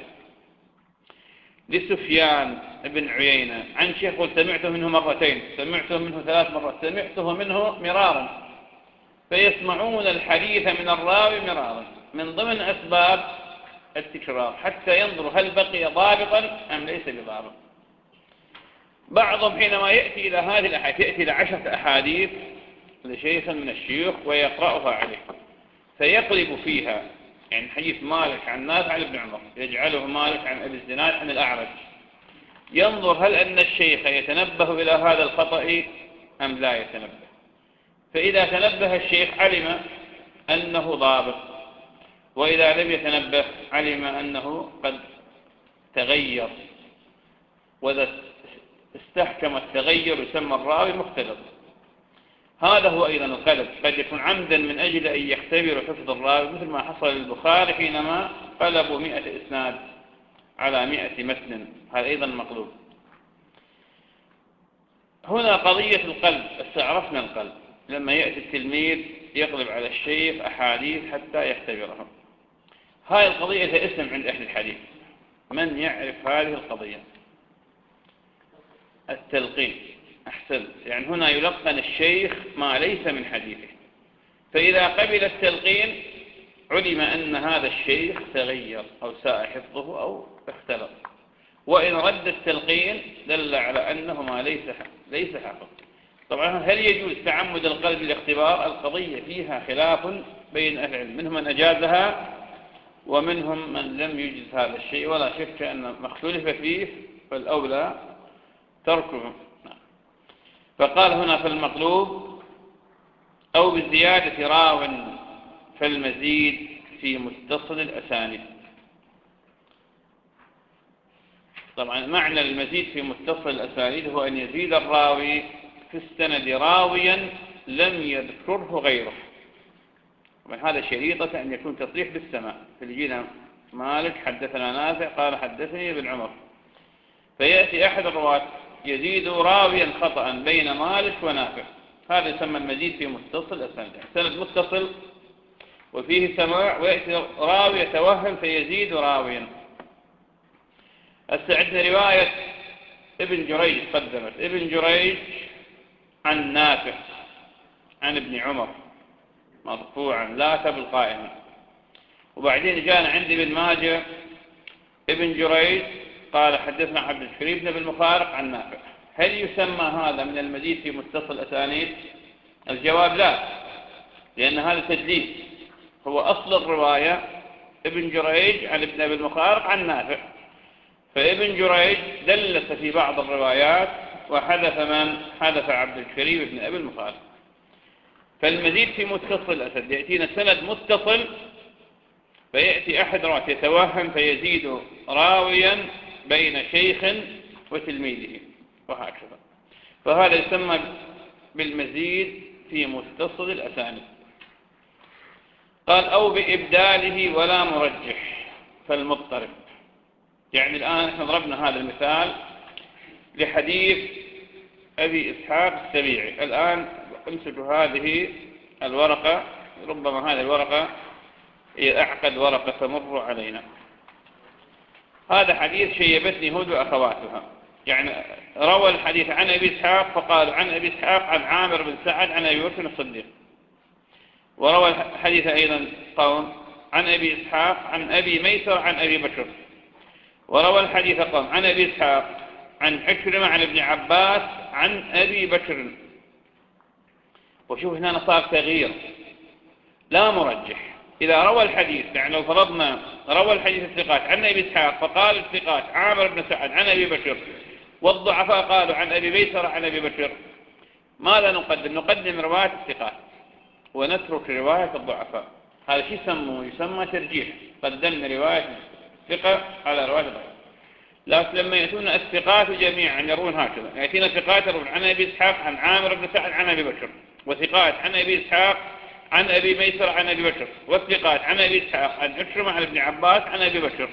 Speaker 1: لسفيان بن عيينة عن شيخ قل سمعته منه مرتين، سمعته منه 3 مرات، سمعته منه مرارا. فيسمعون الحديث من الراوي مرارا من ضمن أسباب التكرار، حتى ينظروا هل بقي ضابطا أم ليس بضابط. بعضهم حينما يأتي إلى هذه الأحاديث يأتي إلى 10 أحاديث لشيخ من الشيوخ ويقرأها عليه، فيقلب فيها. يعني حديث مالك عن نافع عن ابن عمر يجعله مالك عن أبي الزناد عن الأعرج، ينظر هل أن الشيخ يتنبه إلى هذا الخطأ أم لا يتنبه. فإذا تنبه الشيخ علم أنه ضابط، وإذا لم يتنبه علم أنه قد تغير، وإذا استحكم التغير يسمى الراوي مختلط. هذا هو أيضا القلب، قد يكون عمدا من أجل أن يختبر حفظ الراوي، مثل ما حصل للبخاري حينما قلبوا 100 إسناد على 100 متن، هذا أيضا مقلوب. هنا قضية القلب، استعرفنا القلب لما يأتي التلميذ يقلب على الشيخ أحاديث حتى يختبرها. هذه القضية لها اسم عند أهل الحديث، من يعرف هذه القضية؟ التلقين. أحسن، يعني هنا يلقن الشيخ ما ليس من حديثه، فإذا قبل التلقين علم أن هذا الشيخ تغير أو ساء حفظه أو اختلط، وإن رد التلقين دل على أنه ما ليس حقا. طبعا هل يجوز تعمد القلب للاختبار؟ القضية فيها خلاف بين أهل العلم، منهم من أجازها ومنهم من لم يجز هذا الشيء، ولا شك أن ما اختلف فيه فالأولى تركه. فقال هنا في المقلوب أو بزيادة راو فالمزيد في متصل الأسانيد. طبعا معنى المزيد في متصل الأسانيد هو أن يزيد الراوي في السند راويا لم يذكره غيره. هذا شريطة أن يكون تصريح بالسماع، فلجينا مالك حدثنا نافع قال حدثني ابن عمر، فيأتي أحد الرواة يزيد راويا خطأ بين مالك ونافع، هذا يسمى المزيد في متصل الأسانيد، يعني سند متصل وفيه سماع ويأتي راوي يتوهم فيزيد راويا. عندنا رواية ابن جريج قدمت ابن جريج عن نافع عن ابن عمر مرفوعا لا تبل قائما، وبعدين جاءنا عند ابن ماجه ابن جريج قال حدثنا عبد الكريم بن المخارق عن نافع. هل يسمى هذا من المزيد في متصل الأسانيد؟ الجواب لا، لأن هذا تدليس، هو أصل الرواية ابن جريج عن ابن أبي المخارق عن نافع، فابن جريج دلس في بعض الروايات وحدث من حدث عبد الكريم بن أبي المخارق. فالمزيد في متصل الأسد يأتينا سند متصل فيأتي أحد رواة يتوهم فيزيد راويا بين شيخ وتلميذه وهكذا، فهذا يسمى بالمزيد في متصل الأسانيد. قال أو بإبداله ولا مرجح فالمضطرب. يعني الآن احنا ضربنا هذا المثال لحديث أبي إسحاق السبيعي. الآن امسك هذه الورقة، ربما هذه الورقة هي أعقد ورقة تمر علينا. هذا حديث شيبتني هود وأخواتها، يعني روى الحديث عن أبي إسحاق فقال عن أبي إسحاق عن عامر بن سعد عن أبي بكر الصديق، وروى الحديث أيضا قوم عن أبي إسحاق عن أبي ميسر عن أبي بكر، وروى الحديث قوم عن أبي إسحاق عن عكرمة عن ابن عباس عن أبي بكر. وشوف هنا صار تغيير لا مرجح. إذا روى الحديث، يعني لو فرضنا روى الحديث الثقات عن أبي إسحاق فقال الثقات عامر بن سعد عن أبي بكر، والضعفاء قالوا عن أبي ميسر عن أبي بكر، ماذا نقدم؟ نقدم رواية الثقات ونترك رواية الضعفاء. هذا شيء يسمى ترجيح، قدمنا رواية الثقة على رواية الضعفاء. لكن لما يأتون الثقات جميعا يرون هكذا، يأتينا ثقات يرون عن أبي إسحاق عن عامر بن سعد عن أبي بكر، وثقات عن أبي إسحاق عن أبي ميسر عن أبي بكر، والثقات عن أبي إسحاق عن عكرمة عن ابن عباس عن أبي بكر،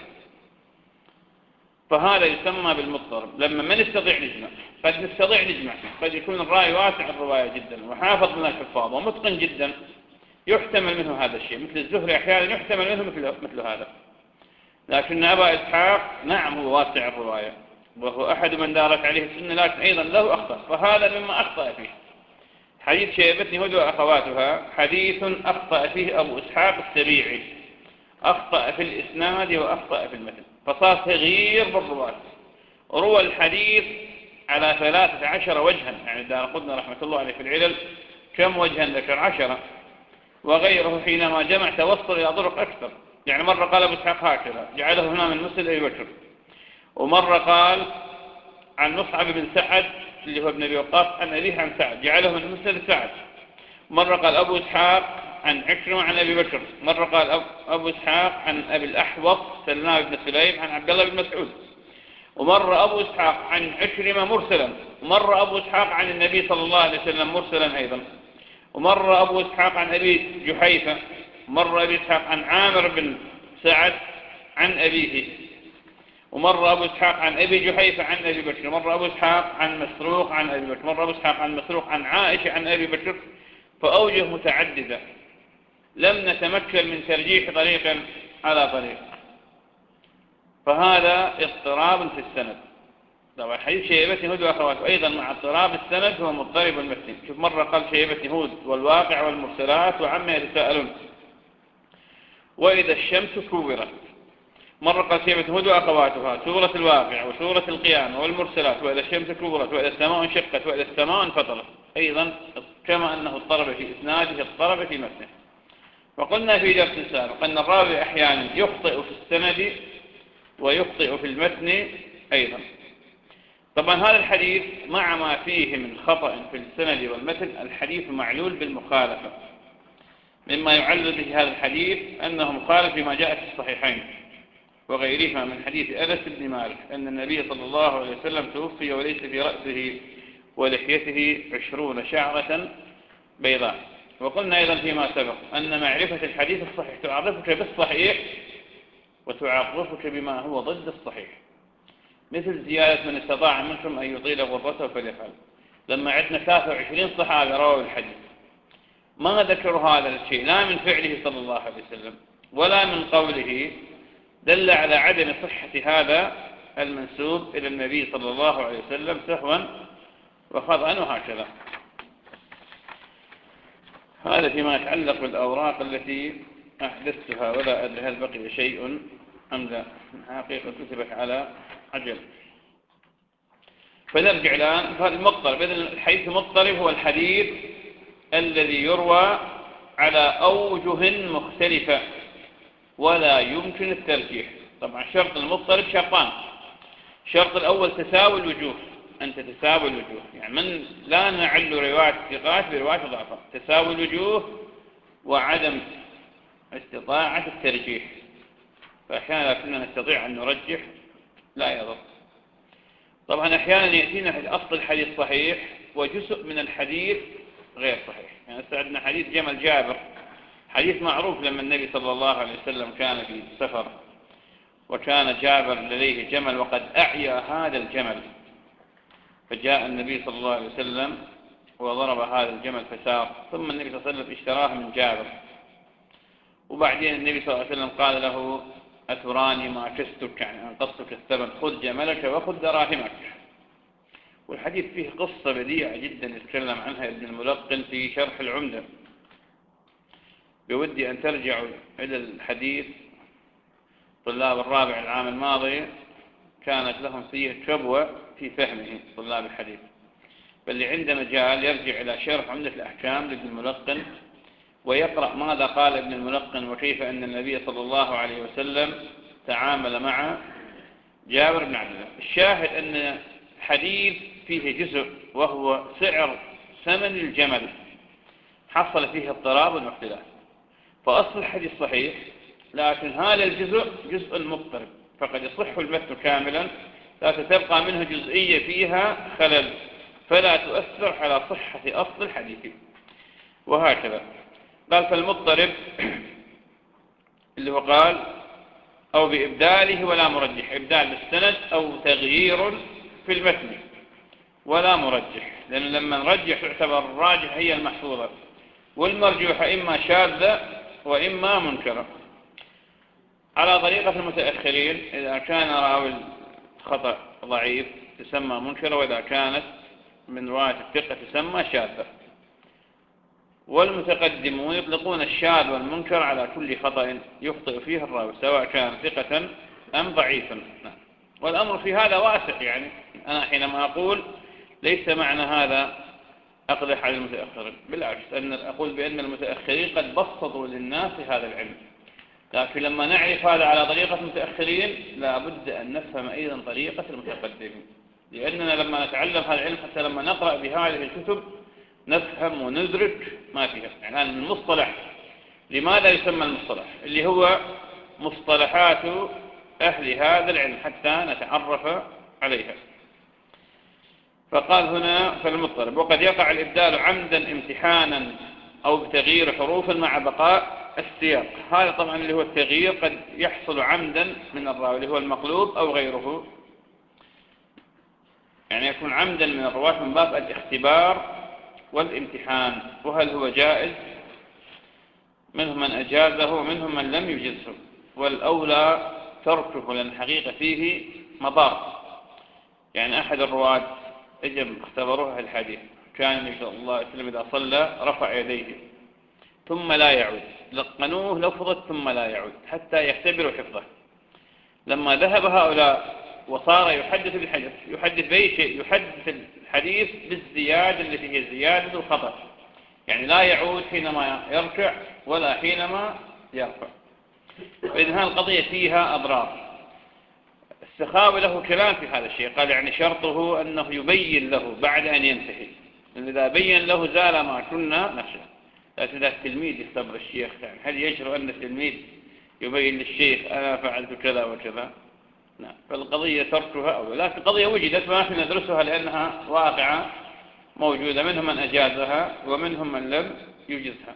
Speaker 1: فهذا يسمى بالمضطرب. لما ما نستطيع نجمع، قد نستطيع نجمع، قد يكون الراوي واسع الرواية جدا وحافظ من الحفاظ ومتقن جدا يحتمل منه هذا الشيء، مثل الزهري أحيانا يحتمل منه مثل هذا، لكن أبا إسحاق نعم هو واسع الرواية وهو أحد من دارت عليه السنة، لكن أيضا له أخطأ، فهذا مما أخطأ فيه. حديث شيبتني هود وأخواتها حديث أخطأ فيه أبو إسحاق السبيعي، أخطأ في الإسناد وأخطأ في المتن، فصار تغيير بالرواة. روى الحديث على 13 وجها، يعني دارقطني رحمة الله عليه في العلل كم وجها ذكر؟ 10، وغيره حينما جمع توصل إلى طرق أكثر. يعني مرة قال أبو إسحاق هكذا جعله هنا من مسند أبي بكر، ومرة قال عن مصعب بن سعد اللي هو ابن أبي وقاص عن أبيه عن سعد جعله من مسند سعد، مرة قال أبو إسحاق عن عكرمة عن أبي بكر، مرة قال أبو إسحاق عن أبي الأحوص سلمان بن سليم عن عبد الله بن مسعود، ومرة أبو إسحاق عن عكرمة مرسلا، ومرة أبو إسحاق عن النبي صلى الله عليه وسلم مرسلا أيضا. ومر أبو إسحاق عن أبي جحيفة، مر أبي إسحاق عن عامر بن سعد عن أبيه، ومر أبو إسحاق عن أبي جحيفة عن أبي بكر، مر أبو إسحاق عن مسروق عن أبي بكر، مر أبو إسحاق عن مسروق عن عائشة عن أبي بكر، فأوجه متعددة لم نتمكن من ترجيح طريق على طريق، فهذا اضطراب في السند. طبعا حديث شيبة هود وأخواته أيضا مع اضطراب السند هو مضطرب المتن. شوف مرة قال شيبة هود والواقع والمرسلات وعما يتساءلون وإذا الشمس كورت، مرة قال شيبة هود وأخواتها سورة الواقع وسورة القيامة والمرسلات وإذا الشمس كورت وإذا السماء انشقت وإذا السماء انفطرت، أيضا كما أنه اضطرب في إسناده اضطرب في متنه. وقلنا في درس سابق أن الراوي أحيانا يخطئ في السند ويخطئ في المتن أيضا. طبعا هذا الحديث مع ما فيه من خطأ في السند والمتن الحديث معلول بالمخالفة. مما يعلل به هذا الحديث أنه مخالف لما جاء في الصحيحين وغيرهما من حديث أنس بن مالك أن النبي صلى الله عليه وسلم توفي وليس في رأسه ولحيته 20 شعرة بيضاء. وقلنا أيضا فيما سبق أن معرفة الحديث الصحيح تعرفك بالصحيح وتعرفك بما هو ضد الصحيح، مثل زيادة من استطاع منكم أن يطيل غربته فليفعل. لما عندنا 23 صحابي رووا الحديث ما ذكروا هذا الشيء لا من فعله صلى الله عليه وسلم ولا من قوله، دل على عدم صحة هذا المنسوب إلى النبي صلى الله عليه وسلم سهوا وخطأ وهكذا. هذا فيما يتعلق بالأوراق التي أحدثتها، ولا أدري هل بقي شيء أم لا، حقيقة كتبت على عجل. فنرجع الآن فالمضطرب. إذن الحديث المضطرب هو الحديث الذي يروى على أوجه مختلفة ولا يمكن الترجيح. طبعا شرط المضطرب شرطان: الشرط الأول تساوي الوجوه، أن تتساوي الوجوه، يعني من لا نعل رواية الثقات برواية ضعفاء، تساوي الوجوه وعدم استطاعة الترجيح. فأحيانا كنا نستطيع أن نرجح لا يضر. طبعا أحيانا يأتينا في أصل الحديث صحيح وجزء من الحديث غير صحيح. يعني استعدنا حديث جمل جابر، حديث معروف لما النبي صلى الله عليه وسلم كان في سفر وكان جابر لديه جمل وقد أعيا هذا الجمل، فجاء النبي صلى الله عليه وسلم وضرب هذا الجمل فسار، ثم النبي صلى الله عليه وسلم اشتراه من جابر، وبعدين النبي صلى الله عليه وسلم قال له: أتراني ما كستك، يعني أنقصتك الثمن، خذ جملك وخذ دراهمك. والحديث فيه قصة بديعة جدا يتكلم عنها ابن الملقن في شرح العمدة. بودي أن ترجعوا إلى الحديث. طلاب الرابع العام الماضي كانت لهم فيه كبوة في فهمه طلاب الحديث، فاللي عنده مجال يرجع إلى شرح عمدة الأحكام لابن الملقن ويقرأ ماذا قال ابن الملقن وكيف أن النبي صلى الله عليه وسلم تعامل مع جابر بن عبد الله. الشاهد أن حديث فيه جزء وهو سعر ثمن الجمل حصل فيه اضطراب واختلاف، فأصل الحديث صحيح لكن هذا الجزء جزء مضطرب، فقد يصح المتن كاملا لكن تبقى منه جزئية فيها خلل فلا تؤثر على صحة أصل الحديث، وهكذا. قال فالمضطرب اللي هو قال أو بإبداله ولا مرجح، إبدال بالسند أو تغيير في المتن ولا مرجح، لأن لما نرجح تعتبر الراجح هي المحفوظة والمرجوحة إما شاذة وإما منكرة. على طريقة المتأخرين إذا كان راوي الخطأ ضعيف تسمى منكرة، وإذا كانت من رواية الثقة تسمى شاذة. والمتقدمون يطلقون الشاذ والمنكر على كل خطأ يخطئ فيه الراوي سواء كان ثقة أم ضعيفا. والأمر في هذا واسع، يعني أنا حينما أقول ليس معنى هذا أقدح على المتأخرين، بالعكس أن أقول بأن المتأخرين قد بسطوا للناس هذا العلم، لكن لما نعرف هذا على طريقة المتأخرين لا بد أن نفهم أيضا طريقة المتقدمين، لأننا لما نتعلم هذا العلم حتى لما نقرأ بهذه الكتب نفهم وندرك ما فيها. يعني المصطلح لماذا يسمى المصطلح؟ اللي هو مصطلحات أهل هذا العلم حتى نتعرف عليها. فقال هنا فالمضطرب وقد يقع الإبدال عمدا امتحانا أو بتغيير حروف مع بقاء السياق. هذا طبعا اللي هو التغيير قد يحصل عمدا من الراوي اللي هو المقلوب أو غيره، يعني يكون عمدا من الرواة من باب الاختبار والامتحان، وهل هو جائز؟ منهم من أجازه ومنهم من لم يجزه، والأولى تركه لأن الحقيقة فيه مضار. يعني أحد الرواة اختبروه في الحديث، كان النبي صلى الله عليه وسلم إذا صلى رفع يديه ثم لا يعود، لقنوه لفظة ثم لا يعود حتى يختبروا حفظه. لما ذهب هؤلاء وصار يحدث بأي شيء، يحدث الحديث بالزيادة التي هي زيادة الخطأ، يعني لا يعود حينما يركع ولا حينما يرفع. فإذن هذه القضية فيها أضرار. السخاوي له كلام في هذا الشيء، قال يعني شرطه أنه يبين له بعد أن ينتهي، لأن إذا بين له زال ما كنا نخشى. لكن إذا التلميذ يختبر الشيخ، يعني هل يجرؤ أن التلميذ يبين للشيخ أنا فعلت كذا وكذا؟ نعم. فالقضية تركها أولى، لكن القضية وجدت ونحن ندرسها لأنها واقعة موجودة، منهم من أجازها ومنهم من لم يجزها.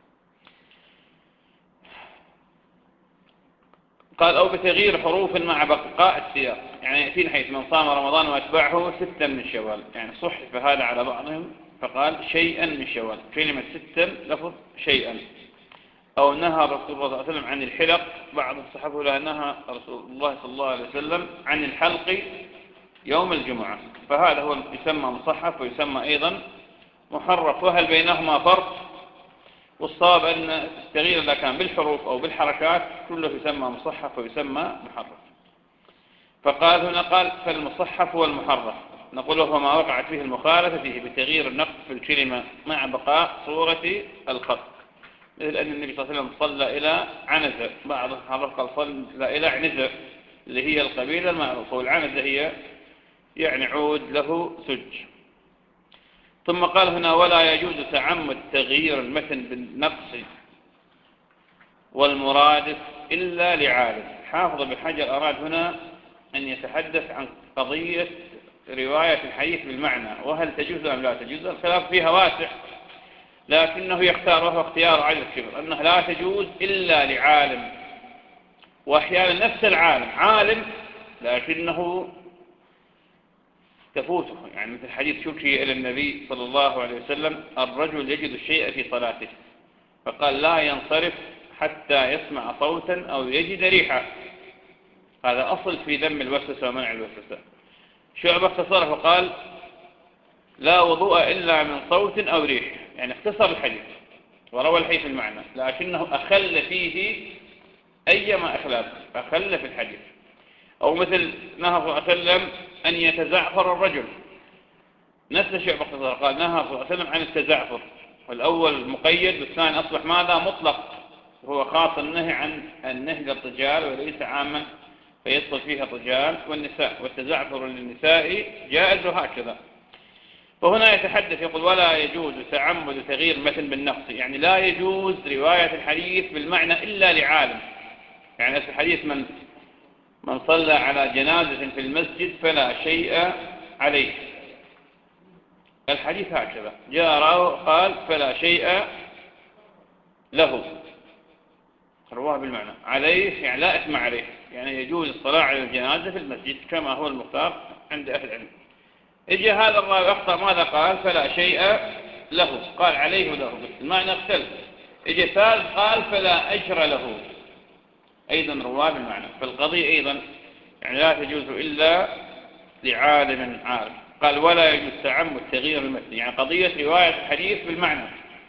Speaker 1: قال أو بتغيير حروف مع بقاء السياق، يعني يأتينا حيث من صام رمضان وأتبعه 6 من شوال، يعني صحف هذا على بعضهم فقال شيئا من شوال، كلمة 6 لفظ شيئا. أو نهى رسول الله صلى الله عليه وسلم عن الحلق، بعض الصحابة لا نهى رسول الله صلى الله عليه وسلم عن الحلق يوم الجمعة، فهذا هو يسمى مصحف ويسمى أيضا محرف. وهل بينهما فرق؟ والصواب أن التغيير إذا كان بالحروف أو بالحركات كله يسمى مصحف ويسمى محرف. فقال هنا قال فالمصحف والمحرف نقول هو ما وقعت فيه المخالفة فيه بتغيير النقط في الكلمة مع بقاء صورة الخط، مثل أن النبي صلى الله عليه وسلم صلى إلى عنزة، بعض الحرف قال صلى إلى عنزة اللي هي القبيلة المعروفة، والعنزة هي يعني عود له سج. ثم قال هنا ولا يجوز تعمد تغيير المتن بالنقص والمرادف إلا لعالم. حافظ بن حجر أراد هنا أن يتحدث عن قضية رواية الحديث بالمعنى، وهل تجوز أم لا تجوز؟ الخلاف فيها واسع، لكنه يختار وهو اختيار علي الكبر أنها لا تجوز إلا لعالم. وأحيانا نفس العالم عالم لكنه تفوته، يعني مثل حديث شكي إلى النبي صلى الله عليه وسلم الرجل يجد الشيء في صلاته فقال لا ينصرف حتى يسمع صوتا أو يجد ريحا. هذا أصل في ذم الوسوسة ومنع الوسوسة. شعبة اختصره وقال لا وضوء إلا من صوت أو ريح، يعني اختصر الحديث وروى الحديث المعنى، لكنه أخل فيه أيما أخلاف أخل في الحديث. أو مثل نهى صلى الله عليه وسلم أن يتزعفر الرجل، نفس شعبة اختصر قال نهى صلى الله عليه وسلم عن التزعفر، والأول مقيد والثاني أصبح ماذا مطلق، هو خاص النهي عن النهي للرجال وليس عاما فيدخل فيها الرجال والنساء، والتزعفر للنساء جائز وهكذا. وهنا يتحدث يقول ولا يجوز تعمد تغيير متن بالنقص، يعني لا يجوز رواية الحديث بالمعنى إلا لعالم. يعني في الحديث من صلى على جنازة في المسجد فلا شيء عليه، الحديث هكذا جاء راوي قال فلا شيء له، رواه بالمعنى عليه يعني لا إثم عليه، يعني يجوز الصلاة على الجنازة في المسجد كما هو المختار عند أهل العلم. إجا هذا الراوي أخطأ ماذا قال فلا شيء له، قال عليه له بس المعنى اختلف. إجا ثالث قال فلا أجر له، أيضا رواه بالمعنى. فالقضية أيضا يعني لا تجوز إلا لعالم عارف. قال ولا يجوز تعمد تغيير المتن، يعني قضية رواية الحديث بالمعنى،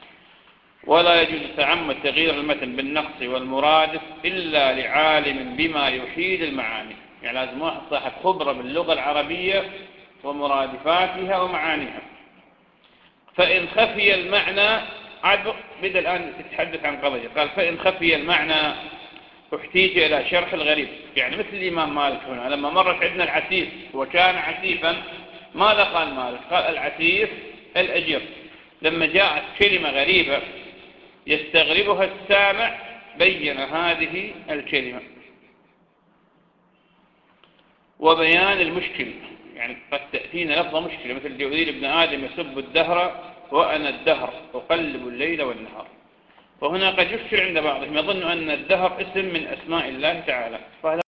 Speaker 1: ولا يجوز تعمد تغيير المتن بالنقص والمرادف إلا لعالم بما يحيل المعاني، يعني لازم واحد صاحب خبرة باللغة العربية ومرادفاتها ومعانيها. فإن خفي المعنى بدأ الآن يتحدث عن قضية، قال فإن خفي المعنى احتيج إلى شرح الغريب، يعني مثل الإمام مالك هنا لما مرت عندنا العسيف وكان عسيفا ماذا قال مالك؟ قال العسيف الأجير. لما جاءت كلمة غريبة يستغربها السامع بين هذه الكلمة. وبيان المشكل، يعني قد تأتينا لفظة مشكلة مثل جوذيل ابن آدم يسب الدهر وأنا الدهر أقلب الليل والنهار. وهنا قد يشكل عند بعضهم يظن أن الدهر اسم من أسماء الله تعالى،